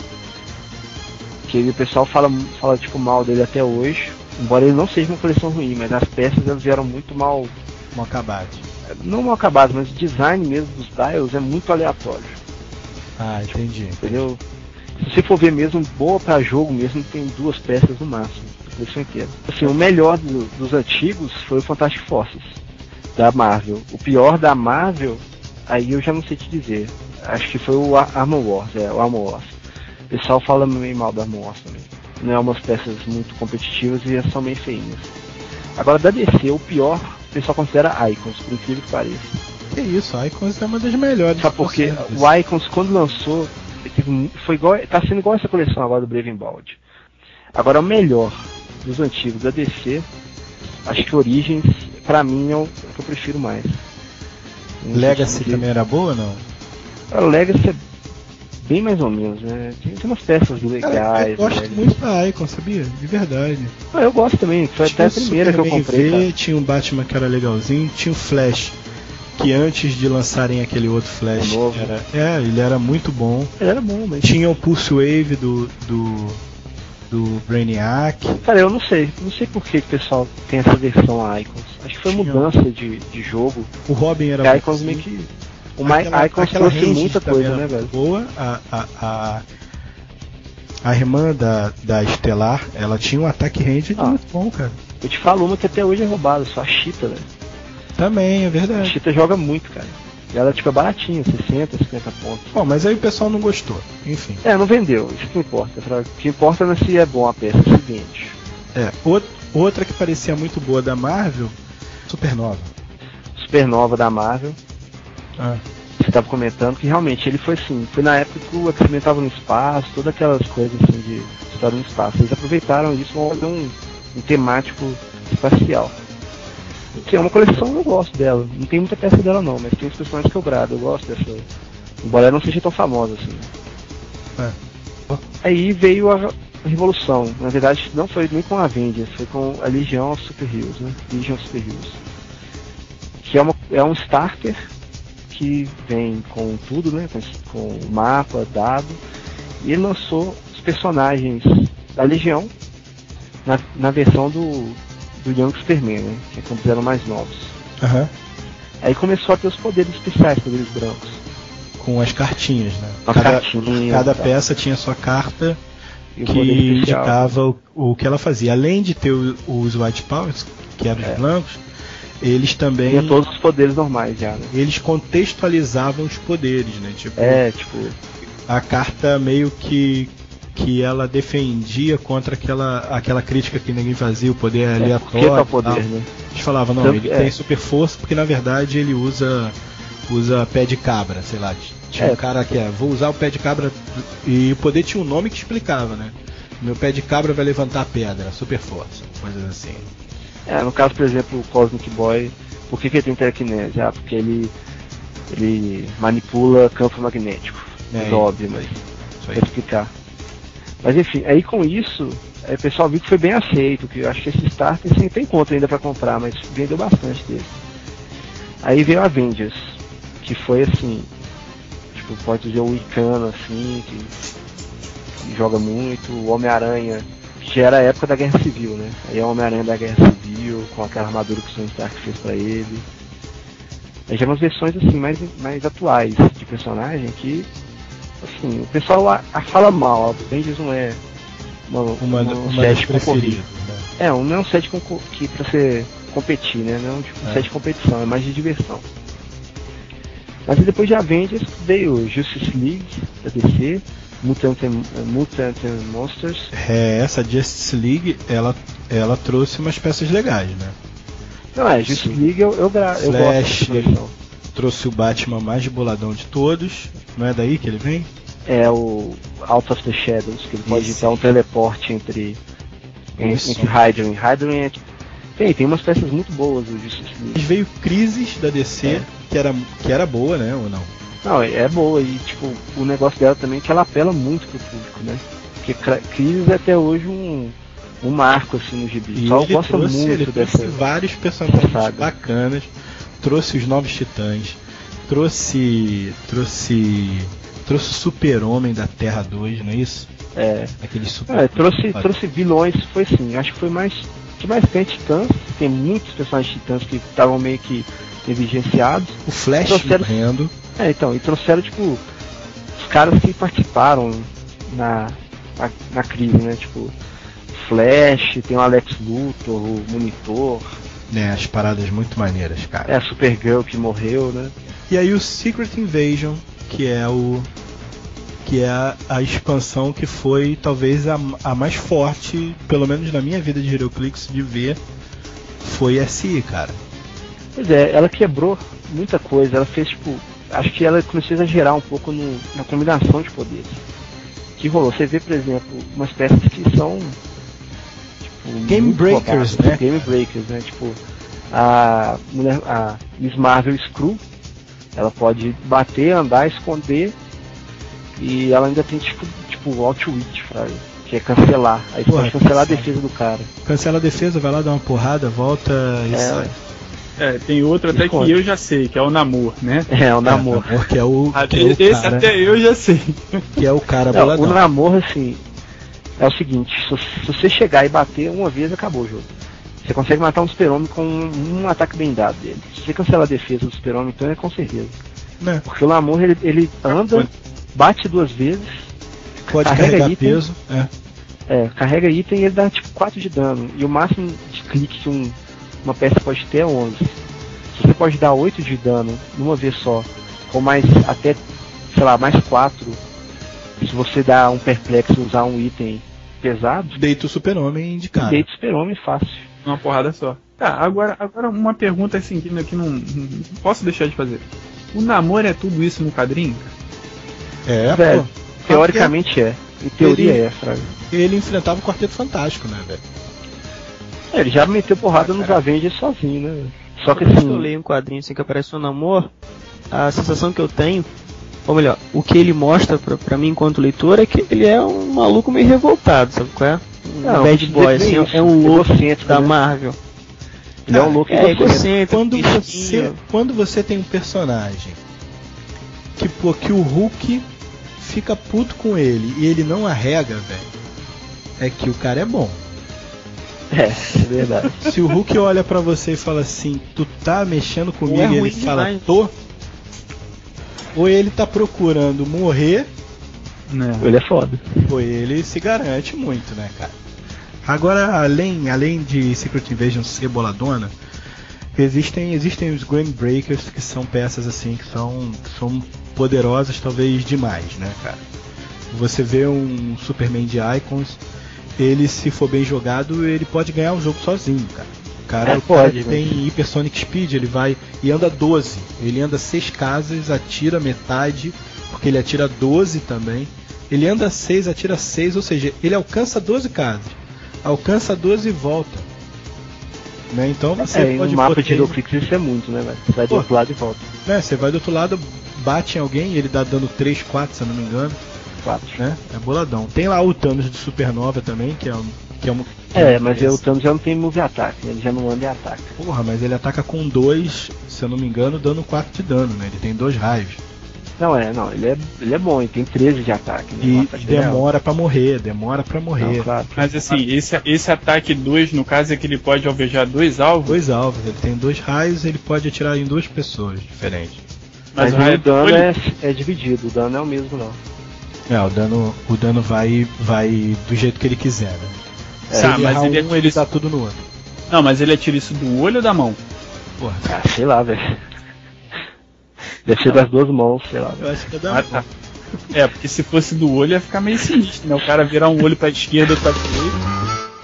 Que ele, o pessoal fala, fala tipo mal dele até hoje, embora ele não seja uma coleção ruim, mas as peças elas vieram muito mal, Mal acabado. não mal acabadas, mas o design mesmo dos tiles é muito aleatório, Ah, entendi. entendeu? Se você for ver mesmo, boa pra jogo mesmo, tem duas peças no máximo, a coleção inteira. Assim, o melhor do- dos antigos foi o Fantastic Forces, da Marvel. O pior da Marvel, aí eu já não sei te dizer. Acho que foi o Ar- Armor Wars, é, o Armor Wars. O pessoal fala meio mal da Armor Wars também. Não é umas peças muito competitivas e elas são meio feinhas. Agora da D C, o pior, o pessoal considera Icons, por incrível que pareça. Que isso, a Icons é uma das melhores. Sabe por quê? O Icons, quando lançou, ele teve mu- foi igual, tá sendo igual essa coleção agora do Brave and Bold. Agora o melhor dos antigos da D C, acho que Origins, pra mim, é o que eu prefiro mais. Não sei Legacy se- também era boa ou não? A Legacy é bem mais ou menos, né? Tem, tem umas peças Cara, legais. eu gosto né? muito da Icon, sabia? De verdade. Ah, eu gosto também, foi até a Tinha o primeira que eu Superman comprei. V, Tá? tinha um Batman que era legalzinho, tinha o Flash, que antes de lançarem aquele outro Flash, O novo. era, é, ele era muito bom. Ele era bom, mas. Tinha o Pulse Wave do, do, do Brainiac. Cara, eu não sei, não sei por que, que o pessoal tem essa versão Icons. Acho que foi Tinha. mudança de, de jogo. O Robin era E a bom, Icons sim. meio que. O My Aquela- Icons aquela trouxe Range muita também coisa, era né, velho? boa. A, a, a, a irmã da, da Estelar, ela tinha um ataque range Ah. muito bom, cara. Eu te falo uma que até hoje é roubada, só a Cheetah, velho. Também, é A verdade. Cheetah joga muito, cara. E ela tipo é baratinha, sessenta, cinquenta pontos. Bom, mas aí o pessoal não gostou. Enfim. É, não vendeu, isso que importa. O que importa não é se é bom a peça, se vende. É, out- outra que parecia muito boa da Marvel, Supernova. Supernova da Marvel, Ah. você tava comentando que realmente ele foi assim, foi na época que o X-Men tava no espaço, todas aquelas coisas assim de história no espaço. Eles aproveitaram isso para fazer um, um temático espacial. Assim, é uma coleção, eu gosto dela. Não tem muita peça dela não, mas tem os personagens que eu grado, eu gosto dessa. Embora ela não seja tão famosa assim. É. Aí veio a Revolução. Na verdade não foi nem com a Avengers, foi com a Legião of Super Heroes, né? Legion of Super Heroes. Que é, uma, é um starter que vem com tudo, né? Com, com mapa, dado. E ele lançou os personagens da Legião na, na versão do, do Young Superman, né? Que é quando eles eram mais novos. Aham. Aí começou a ter os poderes especiais, poderes brancos. Com as cartinhas, né? As Cada, cartinhas, cada tá. peça tinha sua carta E o que poder especial. indicava o, o que ela fazia. Além de ter o- os White Powers, que eram os É. blancos, eles também Tinha todos os poderes normais já, né? eles contextualizavam os poderes, né? Tipo, É, tipo, a carta meio que que ela defendia contra aquela, aquela crítica que ninguém fazia, o poder é, por aleatório. que tal e poder, tal. né? Eles falavam, não, Tanto- ele é. tem super força porque na verdade ele usa usa pé de cabra, sei lá. Tinha É. um cara que é, vou usar o pé de cabra e o poder tinha um nome que explicava, né? Meu pé de cabra vai levantar a pedra, super força, coisas assim. É, no caso, por exemplo, o Cosmic Boy, por que, que ele tem telecinese? Ah, porque ele, ele manipula campo magnético. É, É óbvio, mas Isso aí. pra explicar. Mas enfim, aí com isso, aí o pessoal viu que foi bem aceito, que eu acho que esse starter assim, tem conta ainda pra comprar, mas vendeu bastante dele. Aí veio a Avengers, que foi assim, tipo, pode dizer o Icano assim, que, que joga muito, o Homem-Aranha, que já era a época da Guerra Civil, né? Aí é o Homem-Aranha da Guerra Civil, com aquela armadura que o Tony Stark fez pra ele. Aí já umas versões assim, mais, mais atuais de personagem que, assim, o pessoal a, a fala mal, a Avengers não é uma, Uma, uma, uma um das set preferidas, concorrido. né? É, um, não é um set concor- que pra você competir, né? Não é um tipo, É. set de competição, é mais de diversão. Mas aí depois de Avengers veio Justice League, da D C, Mutant and, Mutant and Monsters. É, essa Justice League, ela, ela trouxe umas peças legais, né? Não, é, Justice League eu, eu, gra- eu gosto Flash, dessa versão. trouxe o Batman mais boladão de todos. Não é daí que ele vem? É o Out of the Shadows, que ele pode Isso. dar um teleporte entre, Isso. entre Hydra e Hydra é, tem, tem umas peças muito boas do Justice League. Mas veio Crisis da D C, É. que, era, que era boa, né? Ou não? Não, é é boa e tipo, o negócio dela também é que ela apela muito pro público, né? Porque Cra- Crisis é até hoje um, um marco assim no gibi. E Só ele gosta trouxe, muito ele dessa. trouxe vários personagens saga. bacanas, trouxe os Novos Titãs, trouxe. trouxe. trouxe o Super-Homem da Terra dois, não é isso? É, Aquele super. é, trouxe, trouxe vilões, foi assim, acho que foi mais. Que mais tem titãs, tem muitos personagens titãs que estavam meio que negligenciados. O Flash trouxeram- morrendo. É, então, e trouxeram, tipo, os caras que participaram na, na, na crise, né? Tipo, Flash, tem o Alex Luthor, o Monitor, Né, as paradas muito maneiras, cara. é a Supergirl que morreu, né? E aí o Secret Invasion, que é o. que é a, a expansão que foi talvez a, a mais forte, pelo menos na minha vida de HeroClix, de ver, foi S I, cara. Pois é, ela quebrou muita coisa, ela fez, tipo, acho que ela começou a exagerar um pouco no, na combinação de poderes. Que rolou, você vê, por exemplo, umas peças que são tipo, Game muito breakers, roubadas, né? Game breakers, né? Tipo, a, mulher, a Miss Marvel Screw, ela pode bater, andar, esconder, e ela ainda tem tipo, tipo Outwit, fraga, que é cancelar. Aí você Porra, pode cancelar a cancela. defesa do cara. Cancela a defesa, vai lá, dá uma porrada, volta e É, sai. É, tem outro até Esconde. que eu já sei, que é o Namor, né? É, o Namor. É, que é o, Ah, que é o Esse cara, até eu já sei. que é o cara Não, o boladão. Namor, assim, é o seguinte, se, se você chegar e bater uma vez, acabou o jogo. Você consegue matar um super-homem com um, um ataque bem dado dele. Se você cancelar a defesa do super-homem, então é com certeza. Né? Porque o Namor, ele, ele anda, bate duas vezes, Pode carrega carregar item. peso. É. é, carrega item e ele dá tipo quatro de dano. E o máximo de clique que um, uma peça pode ter é onze. Se você pode dar oito de dano numa vez só, com mais até, sei lá, mais quatro, se você dá um perplexo e usar um item pesado, Deita o super-homem de cara. deita o super-homem fácil. Uma porrada só. Tá, agora, agora uma pergunta assim que, que não, não posso deixar de fazer. O Namor é tudo isso no quadrinho? É, Velho, pô. teoricamente é. Em teoria Ele- é, Fraga. Ele enfrentava o Quarteto Fantástico, né, velho? É, ele já meteu porrada nos Avengers sozinho, né? Só que Quando eu assim, leio um quadrinho assim que aparece o Namor, a sensação que eu tenho, ou melhor, o que ele mostra pra, pra mim enquanto leitor é que ele é um maluco meio revoltado, sabe qual é? Um Não, bad não boy, dizer assim, isso, é um louco egocêntrico, da né? Marvel. ele é um louco É, egocêntrico. egocêntrico. Quando você, mesquinho. quando você tem um personagem que, pô, que o Hulk fica puto com ele e ele não arrega, velho, é que o cara é bom. É, é verdade. Se o Hulk olha pra você e fala assim, tu tá mexendo comigo, é e ele ruim fala, demais. tô, ou ele tá procurando morrer, Né. Ele é foda. ou ele se garante muito, né, cara? Agora, além, além de Secret Invasion ser boladona, existem, existem os Grand Breakers, que são peças assim, que são, que são poderosas talvez demais, né, cara? Você vê um Superman de Icons, ele, se for bem jogado, ele pode ganhar um jogo sozinho, cara. O cara, É, o cara pode, que mas- tem Hypersonic Speed, ele vai e anda doze. Ele anda seis casas, atira metade, porque ele atira doze também. Ele anda seis, atira seis, ou seja, ele alcança doze casas. Alcança doze e volta. Né? Então você É, e pode no mapa botar de ele- HeroClix isso é muito, né, velho? Você vai do Pô. outro lado e volta. né? Você vai do outro lado, bate em alguém, ele dá dano três, quatro, se eu não me engano. Quatro. Né? É boladão. Tem lá o Thanos de Supernova também, que é um. Que é, um, É, mas o Thanos já não tem move ataque, né? Ele já não anda e ataca. Porra, mas ele ataca com dois, se eu não me engano, dando quatro de dano, né? Ele tem dois raios. Não, é, não, ele é, ele é bom, ele tem treze de ataque, né? O E ataque dele é alto. demora pra morrer, demora pra morrer. Não, claro. Mas assim, esse, esse ataque dois, no caso, é que ele pode alvejar dois alvos. Dois alvos, ele tem dois raios, ele pode atirar em duas pessoas diferentes. Mas, o o raio dano ele- é, é dividido, o dano é o mesmo não. É, o dano, o dano vai, vai do jeito que ele quiser, né? É, Se tá, ele mas errar ele um, atira ele isso- dá tudo no outro. Não, mas ele atira isso do olho ou da mão? Porra, Ah, sei lá, velho. Deve ser das duas mãos, sei lá. eu acho que é da Ah, mão. tá. É, porque se fosse do olho ia ficar meio sinistro, né? O cara virar um olho pra esquerda, outro pra direita.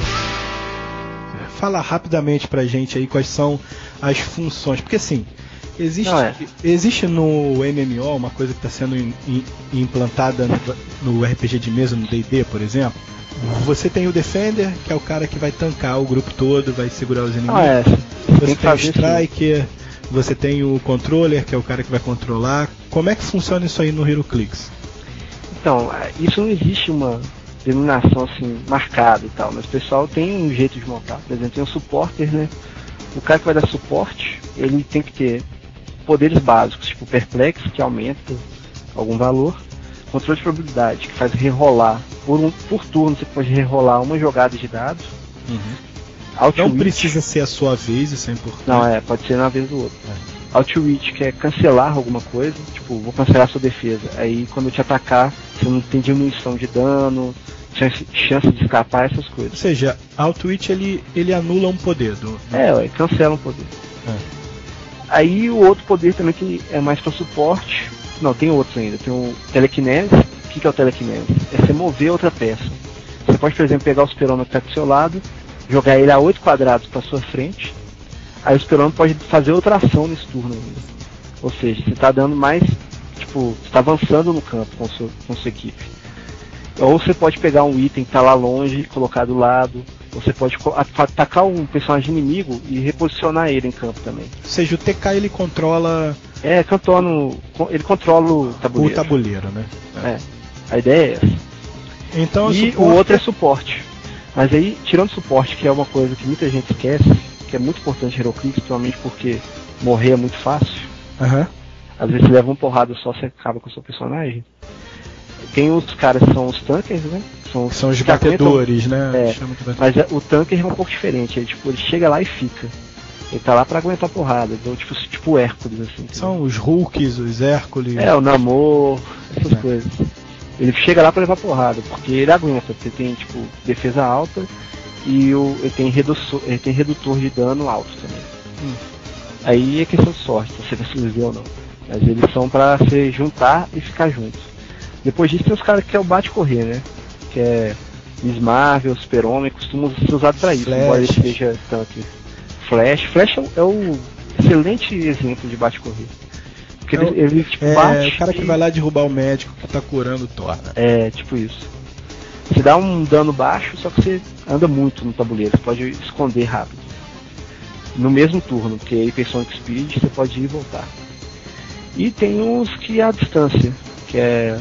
Fala rapidamente pra gente aí quais são as funções, porque assim, existe, Não, é. existe no M M O uma coisa que está sendo in- in- implantada no, no R P G de mesa, no D e D, por exemplo. Você tem o Defender, que é o cara que vai tancar o grupo todo, vai segurar os inimigos. Ah, é. Você Tem tem que o fazer isso. Striker, você tem o Controller, que é o cara que vai controlar. Como é que funciona isso aí no HeroClix? Então, é, isso não existe uma denominação assim marcada e tal, mas o pessoal tem um jeito de montar. Por exemplo, tem um supporter, né? O cara que vai dar suporte, ele tem que ter poderes básicos, tipo Perplex, que aumenta algum valor, controle de probabilidade, que faz rerolar por, um, por turno, você pode rerolar uma jogada de dados. Não Outreach, precisa ser a sua vez, isso é importante. não é, pode ser na vez do outro. Outreach, que é cancelar alguma coisa, tipo, vou cancelar sua defesa. Aí quando eu te atacar, você não tem diminuição de dano, chance, chance de escapar, essas Ou coisas. seja, Outwit ele, ele anula um poder do, do- É, ué, cancela um poder. É. Aí o outro poder também que é mais para suporte. Não, tem outros ainda. Tem o telekinese. O que, que é o telekinese? É você mover outra peça. Você pode, por exemplo, pegar o super-homem que está do seu lado, jogar ele a oito quadrados para sua frente. Aí o super-homem pode fazer outra ação nesse turno ainda. Ou seja, você está dando mais. Tipo, você está avançando no campo com, seu, com sua equipe. Ou você pode pegar um item que está lá longe e colocar do lado. Você pode co- atacar um personagem inimigo e reposicionar ele em campo também. Ou seja, o T K ele controla É, contorno, ele controla o o tabuleiro. tabuleiro, né? É, a ideia é essa. Então E suporte- o outro é suporte. Mas aí, tirando suporte, que é uma coisa que muita gente esquece, que é muito importante em HeroClix, principalmente porque morrer é muito fácil. Aham. Às vezes você leva uma porrada só, você acaba com o seu personagem. Tem os caras que são os tankers, né? São os, São os que aguentam- batedores, né? É, Chama de batedor. Mas é- o tanker é um pouco diferente. Ele, tipo, ele chega lá e fica. Ele tá lá pra aguentar porrada. Então, tipo, tipo Hércules, assim. entendeu? São os Hulks, os Hércules. É, o Namor, essas É. coisas. Ele chega lá pra levar porrada, porque ele aguenta, porque tem, tipo, defesa alta e o, ele, tem redutor, ele tem redutor de dano alto também. Hum. Aí é questão de sorte, se você vai sobreviver ou não. Mas eles são pra se juntar e ficar juntos. Depois disso tem os caras que é o bate-correr, né? Que é Miss Marvel, Super-Homem, costumam ser usados pra isso, Flash. embora ele seja tanque. Flash. Flash é o, é o excelente exemplo de bate-correr. Porque É o- ele, ele, tipo, É, bate o cara que e- vai lá derrubar o médico que tá curando o Thor, né? É, tipo isso. Você dá um dano baixo, só que você anda muito no tabuleiro, você pode esconder rápido. No mesmo turno, porque aí Hypersonic Speed você pode ir e voltar. E tem uns que é a distância, que é.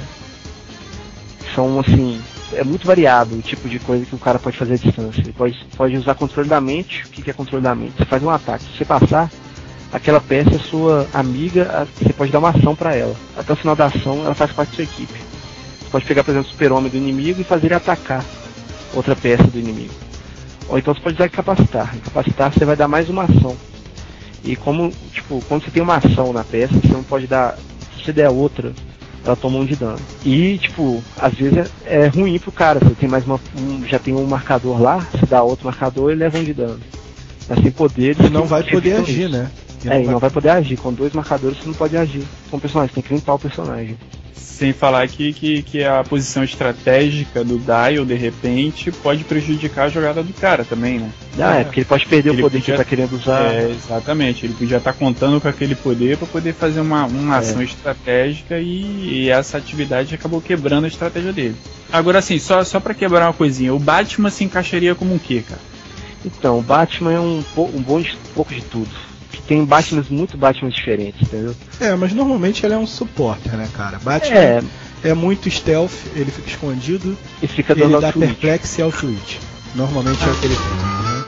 São assim. É muito variado o tipo de coisa que o cara pode fazer à distância. Ele pode, pode usar controle da mente. O que que é controle da mente? Você faz um ataque. Se você passar, aquela peça é sua amiga, a- você pode dar uma ação pra ela. Até o final da ação, ela faz parte da sua equipe. Você pode pegar, por exemplo, o super-homem do inimigo e fazer ele atacar outra peça do inimigo. Ou então você pode usar incapacitar. Incapacitar você vai dar mais uma ação. E como, tipo, quando você tem uma ação na peça, você não pode dar. Se você der outra, ela toma um de dano. E, tipo, às vezes é, é ruim pro cara. Você tem mais uma. Um, já tem um marcador lá, você dá outro marcador e leva um de dano. Mas tem poderes. E não que- vai que poder evitam agir, isso. né? E É, e não vai poder agir. Com dois marcadores você não pode agir com o personagem, tem que limpar o personagem. Sem falar que, que, que a posição estratégica do Dial, de repente, pode prejudicar a jogada do cara também, né? Ah, é, porque ele pode perder Ele o poder que podia- ele tá querendo usar. É, exatamente. Ele podia estar contando com aquele poder para poder fazer uma, uma É. ação estratégica e, e essa atividade acabou quebrando a estratégia dele. Agora, assim, só, só para quebrar uma coisinha, o Batman se encaixaria como um quê, cara? Então, o Batman é um, po- um bom de, pouco de tudo. Que tem Batman muito Batman diferentes, entendeu? É, mas normalmente ele é um supporter, né, cara? Batman É, é muito stealth, ele fica escondido, e fica ele dando dá outro perplex e outwit. Normalmente é o que ele tem. Né?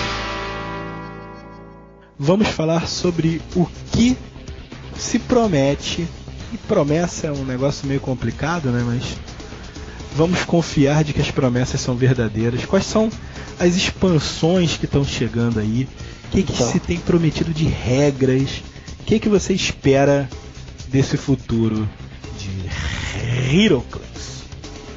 Vamos falar sobre o que se promete. E promessa é um negócio meio complicado, né? Mas vamos confiar de que as promessas são verdadeiras. Quais são as expansões que estão chegando aí? O que, que Então. se tem prometido de regras? O que, que você espera desse futuro de HeroClix?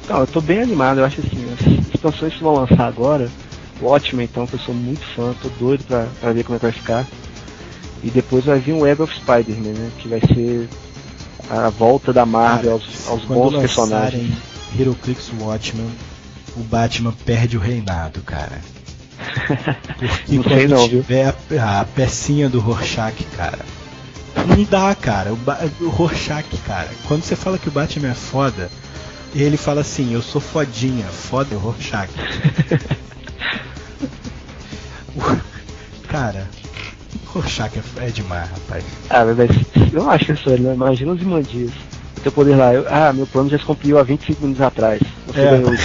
Não, eu tô bem animado, eu acho assim, as expansões que vão lançar agora, o Watchmen, então, que eu sou muito fã, tô doido pra, pra ver como é que vai ficar. E depois vai vir o Web of Spider-Man, né? Que vai ser a volta da Marvel Cara, aos, aos quando bons personagens. HeroClix Watchmen, o Batman perde o reinado, cara. Porque Não quando sei não, viu? tiver a, a pecinha do Rorschach, cara, não dá, cara. O, ba o Rorschach, cara, quando você fala que o Batman é foda, ele fala assim, eu sou fodinha, foda é o Rorschach. Cara, o Rorschach é, é demais, rapaz. Ah, mas eu não acho que é só ele, né? Imagina os Imandias. Teu poder lá, eu, ah, meu plano já se cumpriu há vinte e cinco minutos atrás. Você É. ganhou.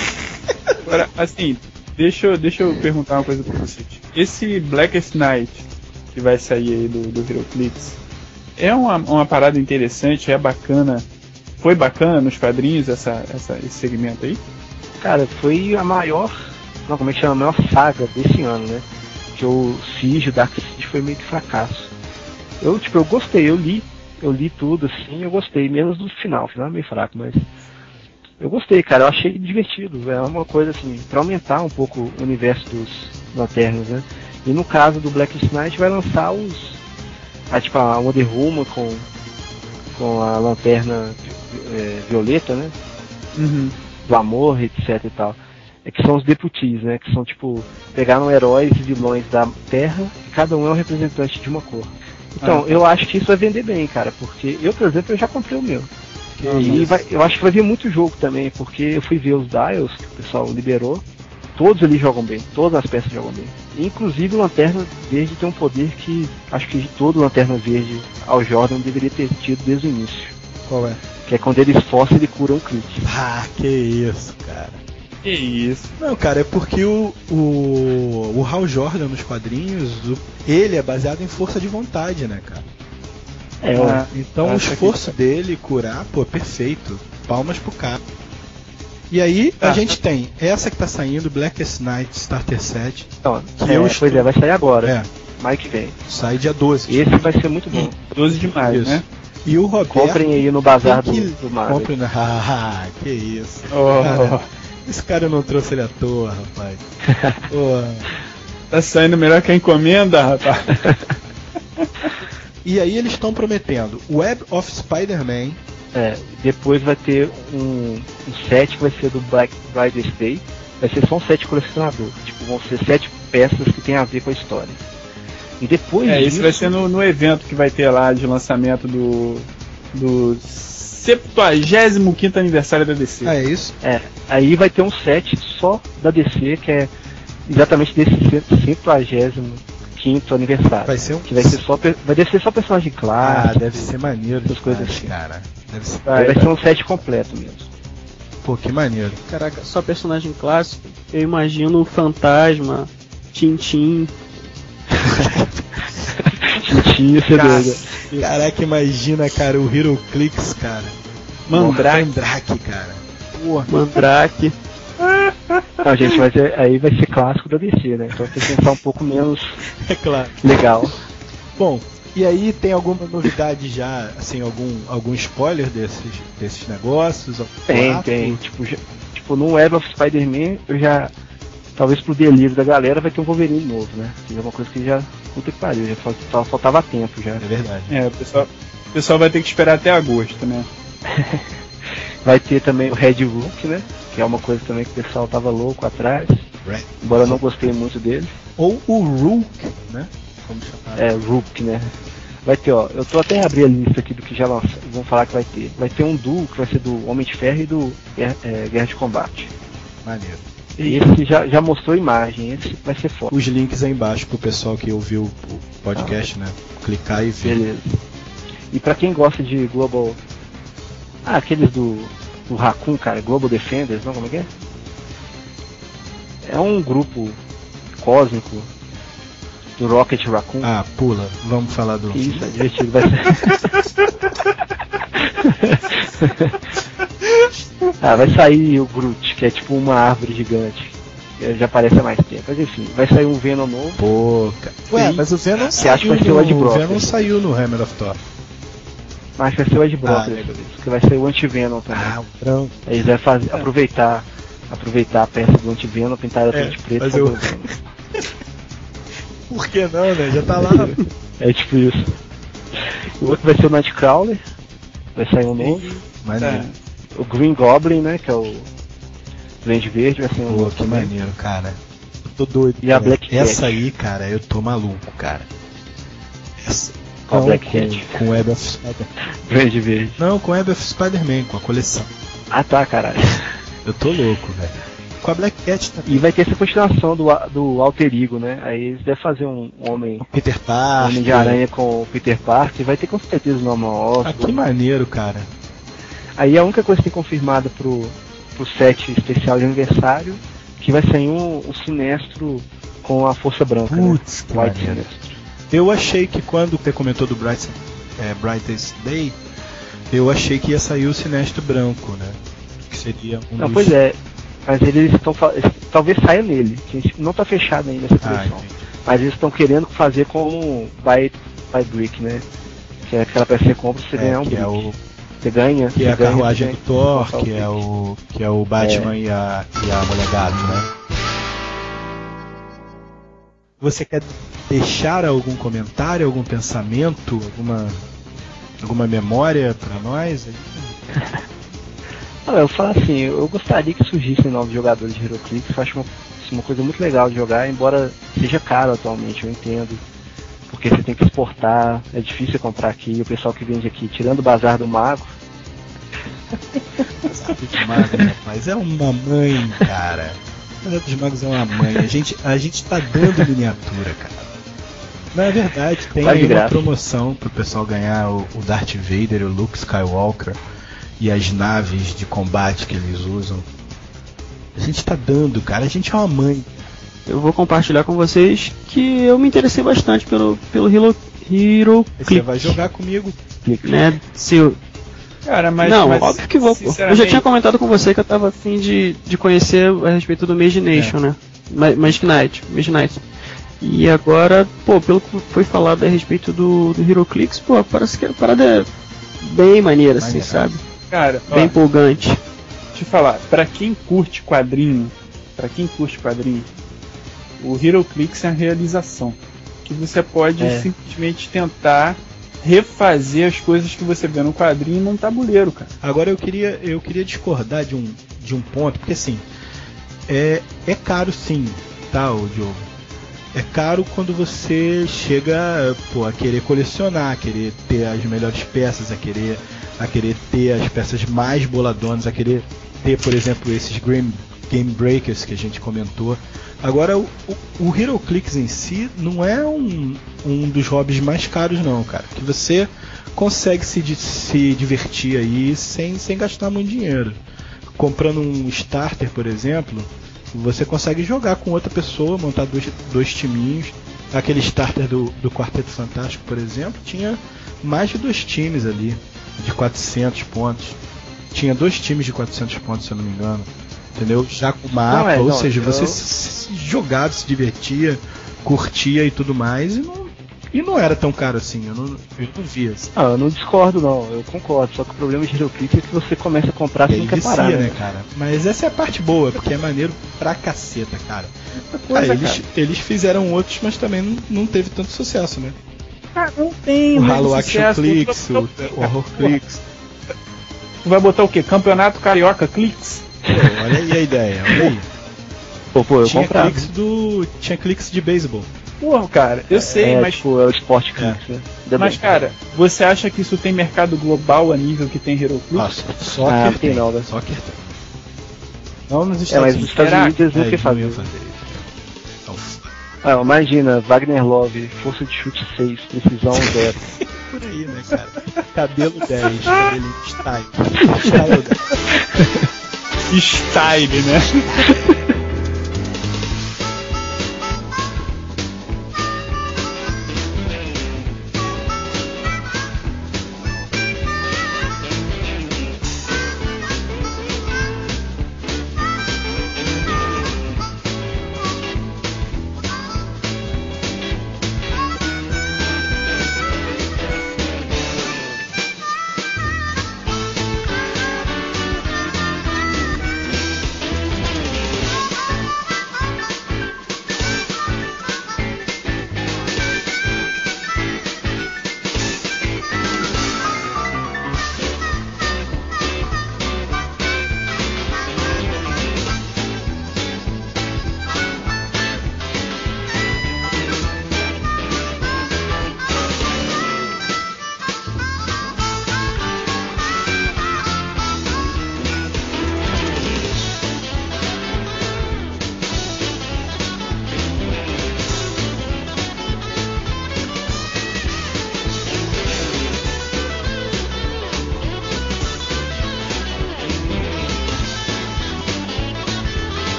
Agora, assim, deixa eu, deixa eu perguntar uma coisa pra vocês. Esse Blackest Night que vai sair aí do, do HeroClix é uma, uma parada interessante, é bacana. Foi bacana nos quadrinhos essa, essa, esse segmento aí? Cara, foi a maior, não, como é que chama? A maior saga desse ano, né? Que o Siege, o Dark Siege foi meio que fracasso. Eu, tipo, eu gostei, eu li, eu li tudo, assim, eu gostei, menos do final, o final é meio fraco, mas eu gostei, cara, eu achei divertido, é uma coisa assim, pra aumentar um pouco o universo dos Lanternas, né? E no caso do Blackest Night vai lançar os, a, tipo, a Wonder Woman com, com a lanterna é, violeta, né? Uhum. Do amor, etc e tal. É que são os deputies, né? Que são tipo, pegaram heróis e vilões da Terra e cada um é um representante de uma cor. Então, Ah. eu acho que isso vai vender bem, cara, porque eu, por exemplo, eu já comprei o meu. Que E isso. vai, eu acho que vai vir muito jogo também, porque eu fui ver os dials que o pessoal liberou, todos ali jogam bem, todas as peças jogam bem. Inclusive o Lanterna Verde tem um poder que acho que todo Lanterna Verde ao Jordan deveria ter tido desde o início. Qual é? Que é quando ele esforça, ele cura um crit. Ah, que isso, cara. Que isso. Não, cara, é porque o, o, o Hal Jordan nos quadrinhos, o- ele é baseado em força de vontade, né, cara? É, Ah, Então o acho que- esforço dele curar, pô, perfeito. Palmas pro cara. E aí a Ah. gente tem essa que tá saindo, Blackest Night Starter Set. então, que é, eu pois estou- é, vai sair agora, É, mais que vem. sai dia doze. Esse vai ser muito bom. doze de maio, Isso. né? E o Roberto. Comprem aí no bazar do, tem que- do Marvel. Comprem na. Ah, que isso. Oh, Cara, esse cara não trouxe ele à toa, rapaz. Pô. tá saindo melhor que a encomenda, rapaz. E aí eles estão prometendo Web of Spider-Man. É, depois vai ter um, um set que vai ser do Black Friday Day. Vai ser só um set colecionador. Tipo, vão ser sete peças que tem a ver com a história. E depois É, disso, esse vai ser no, no evento que vai ter lá de lançamento do do septuagésimo quinto aniversário da D C. Ah, é isso? É, aí vai ter um set só da D C, que é exatamente desse centuagésimo quinto aniversário. Vai ser um. Que vai ser só, per- vai ser só personagem Ah, clássico. deve ser maneiro essas coisas demais, assim. cara. Deve ser. Aí vai ser um set completo mesmo. Pô, que maneiro. Caraca, só personagem clássico. Eu imagino o Fantasma, Tintin. Tinha esse Cara, doido. Caraca, imagina, cara, o HeroClix, cara. Mandrake. Mandrake, cara. Porra. Mandrake. Não, gente, mas é- aí vai ser clássico da D C, né? Então tem que pensar um pouco menos É claro. legal. Bom, e aí tem alguma novidade já, assim, algum, algum spoiler desses, desses negócios? Algum Tem, boato? tem. Tipo, já- tipo, no Web of Spider-Man, eu já. Talvez pro delírio da galera vai ter um Wolverine novo, né? Que é uma coisa que já. Puta que pariu, já fal- só faltava tempo já. É verdade. É, o pessoal, o pessoal vai ter que esperar até agosto, né? Vai ter também o Red Rook, né? Que é uma coisa também que o pessoal tava louco atrás. Red. Embora eu não gostei muito dele. Ou o Rook, né? Como chamar? É, Rook, né? Vai ter, ó. Eu tô até abrir a lista aqui do que já lança, vão falar que vai ter. Vai ter um duo que vai ser do Homem de Ferro e do Guerra, é, Guerra de Combate. Maneiro. Esse já, já mostrou imagem, esse vai ser foda. Os links aí embaixo pro pessoal que ouviu o podcast, né? Clicar e ver. Beleza. E pra quem gosta de Global. Ah, aqueles do. do Raccoon, cara, Global Defenders, não? Como é que é? É um grupo cósmico do Rocket Raccoon. Ah, pula. Vamos falar do. Que isso, é divertido, vai ser. Ah, vai sair o Groot, que é tipo uma árvore gigante. Que já aparece há mais tempo. Mas enfim, vai sair um Venom novo. Pô, cara. Ué, Sim. mas o Venom Que acho que saiu vai ser o Ed no... O Brock. Venom saiu no Hammer of Thor. Mas vai ser o Ed Brock, Ah, legal. que vai ser o Anti-Venom também. Ah, o branco. Aí eles vão fazer, aproveitar, aproveitar a peça do Anti-Venom, pintar ela É, toda de preto. mas e eu- fazer o- Por que não, né? Já tá lá. É tipo isso. O outro vai ser o Nightcrawler, vai sair um novo. Maneiro. O Green Goblin, né, que é o Duende Verde, vai ser um Pô, novo que também. maneiro, cara. Eu tô doido. E a cara. Black Cat. Essa aí, cara, eu tô maluco, cara. Essa. Qual Não, Black com, Cat? com Web of Spider. Duende Verde. Não, com Web of Spider-Man, com a coleção. Ah tá, caralho. Eu tô louco, velho. Com a Black Cat também. E vai ter essa continuação do, do Alter Ego, né? Aí eles devem fazer um homem, Peter um Parker. homem de aranha com o Peter Parker. Vai ter com certeza o Norman Ah, que Osborn. maneiro, cara. Aí a única coisa que tem confirmada pro, pro set especial de aniversário, que vai sair um, um Sinestro com a Força Branca, Putz, que né? White maneiro. Sinestro. Eu achei que quando você comentou do Bright, é, Brightest Day, eu achei que ia sair o Sinestro Branco, né? Que seria um Não, dos... pois é. Mas eles estão fa- talvez saia nele, que não tá fechado ainda essa Ah, coleção. entendi. Mas eles estão querendo fazer como buy, buy brick, né? Que é aquela peça que você compra e você É, ganha um que brick. é o Você ganha. que você é a ganha, carruagem você do ganha, Thor, comprar que é brick. o que é o Batman e a e a Mulher Gato, né? Você quer deixar algum comentário, algum pensamento, alguma alguma memória pra nós? Ah, eu falo assim, eu gostaria que surgissem novos jogadores de HeroClix, eu acho uma, uma coisa muito legal de jogar, embora seja caro atualmente, eu entendo. Porque você tem que exportar, é difícil comprar aqui, o pessoal que vende aqui, tirando o bazar do mago. Dos Magos, rapaz, é uma mãe, cara. O dos Magos é uma mãe. A gente, a gente tá dando miniatura, cara. Na verdade, tem Vai de aí uma graça. promoção pro pessoal ganhar o, o Darth Vader, o Luke Skywalker e as naves de combate que eles usam. A gente tá dando, cara. A gente é uma mãe. Eu vou compartilhar com vocês que eu me interessei bastante pelo, pelo Hero, Hero Você Click, vai jogar comigo. né? Se eu, Cara, mas. não, mas, óbvio que vou. pô. Eu já sinceramente, tinha comentado com você que eu tava afim de, de conhecer a respeito do Imagination, né? Ma- Magic Knight, Magic Knight. E agora, pô, pelo que foi falado a respeito do, do HeroClix, pô, parece que a parada é bem maneira, assim, Maneiro. sabe? Cara, ó, Bem empolgante. te falar, pra quem curte quadrinho, pra quem curte quadrinho, o HeroClix é a realização. Que você pode É. simplesmente tentar refazer as coisas que você vê no quadrinho num tabuleiro, cara. Agora eu queria, eu queria discordar de um, de um ponto, porque assim, é, é caro sim, tá, ô Diogo? É caro quando você chega, pô, a querer colecionar, a querer ter as melhores peças, a querer, a querer ter as peças mais boladonas, a querer ter, por exemplo, esses Game, game Breakers que a gente comentou. Agora, o, o, o HeroClix em si não é um, um dos hobbies mais caros não, cara. Que você consegue se, di- se divertir aí sem, sem gastar muito dinheiro. Comprando um starter, por exemplo, você consegue jogar com outra pessoa, montar dois, dois timinhos. Aquele starter do, do Quarteto Fantástico, por exemplo, tinha mais de dois times ali, de quatrocentos pontos. Tinha dois times de quatrocentos pontos, se eu não me engano. Entendeu? Já com mapa, Não, é, ou não, seja, eu- você se, se jogava, se divertia, curtia e tudo mais, e não, e não era tão caro assim, eu não, eu não via. Assim. Ah, eu não discordo não, eu concordo, só que o problema de HeroClix é que você começa a comprar E sem aí quer vicia, parar, né, né? cara? Mas essa é a parte boa, porque é maneiro pra caceta, cara. coisa, Ah, eles, cara. eles fizeram outros, mas também não, não teve tanto sucesso, né? Cara, não tem O muito Halo Action sucesso, Clicks, tu vai o botar quê, o Horror cara? Clicks. Tu vai botar o quê? Campeonato Carioca Clicks? Pô, olha aí a ideia, olha aí. Pô, pô, eu Tinha comprava. cliques do. Tinha cliques de beisebol. Porra, cara, eu sei, é, mas. tipo, é o Sport Clix, né? Ainda Mas, bem. cara, você acha que isso tem mercado global a nível que tem HeroClix? Nossa, só Ah, que não tem não, né? Só que tem. Não nos É, Estados mas nos Unidos. Estados Será? Unidos eles não É, querem eles não fazer. iam fazer isso. Então, Ah, imagina, Wagner Love, força de chute seis, precisão zero. por aí, né, cara? Cabelo dez, cabelo style. Style dez. Style, né?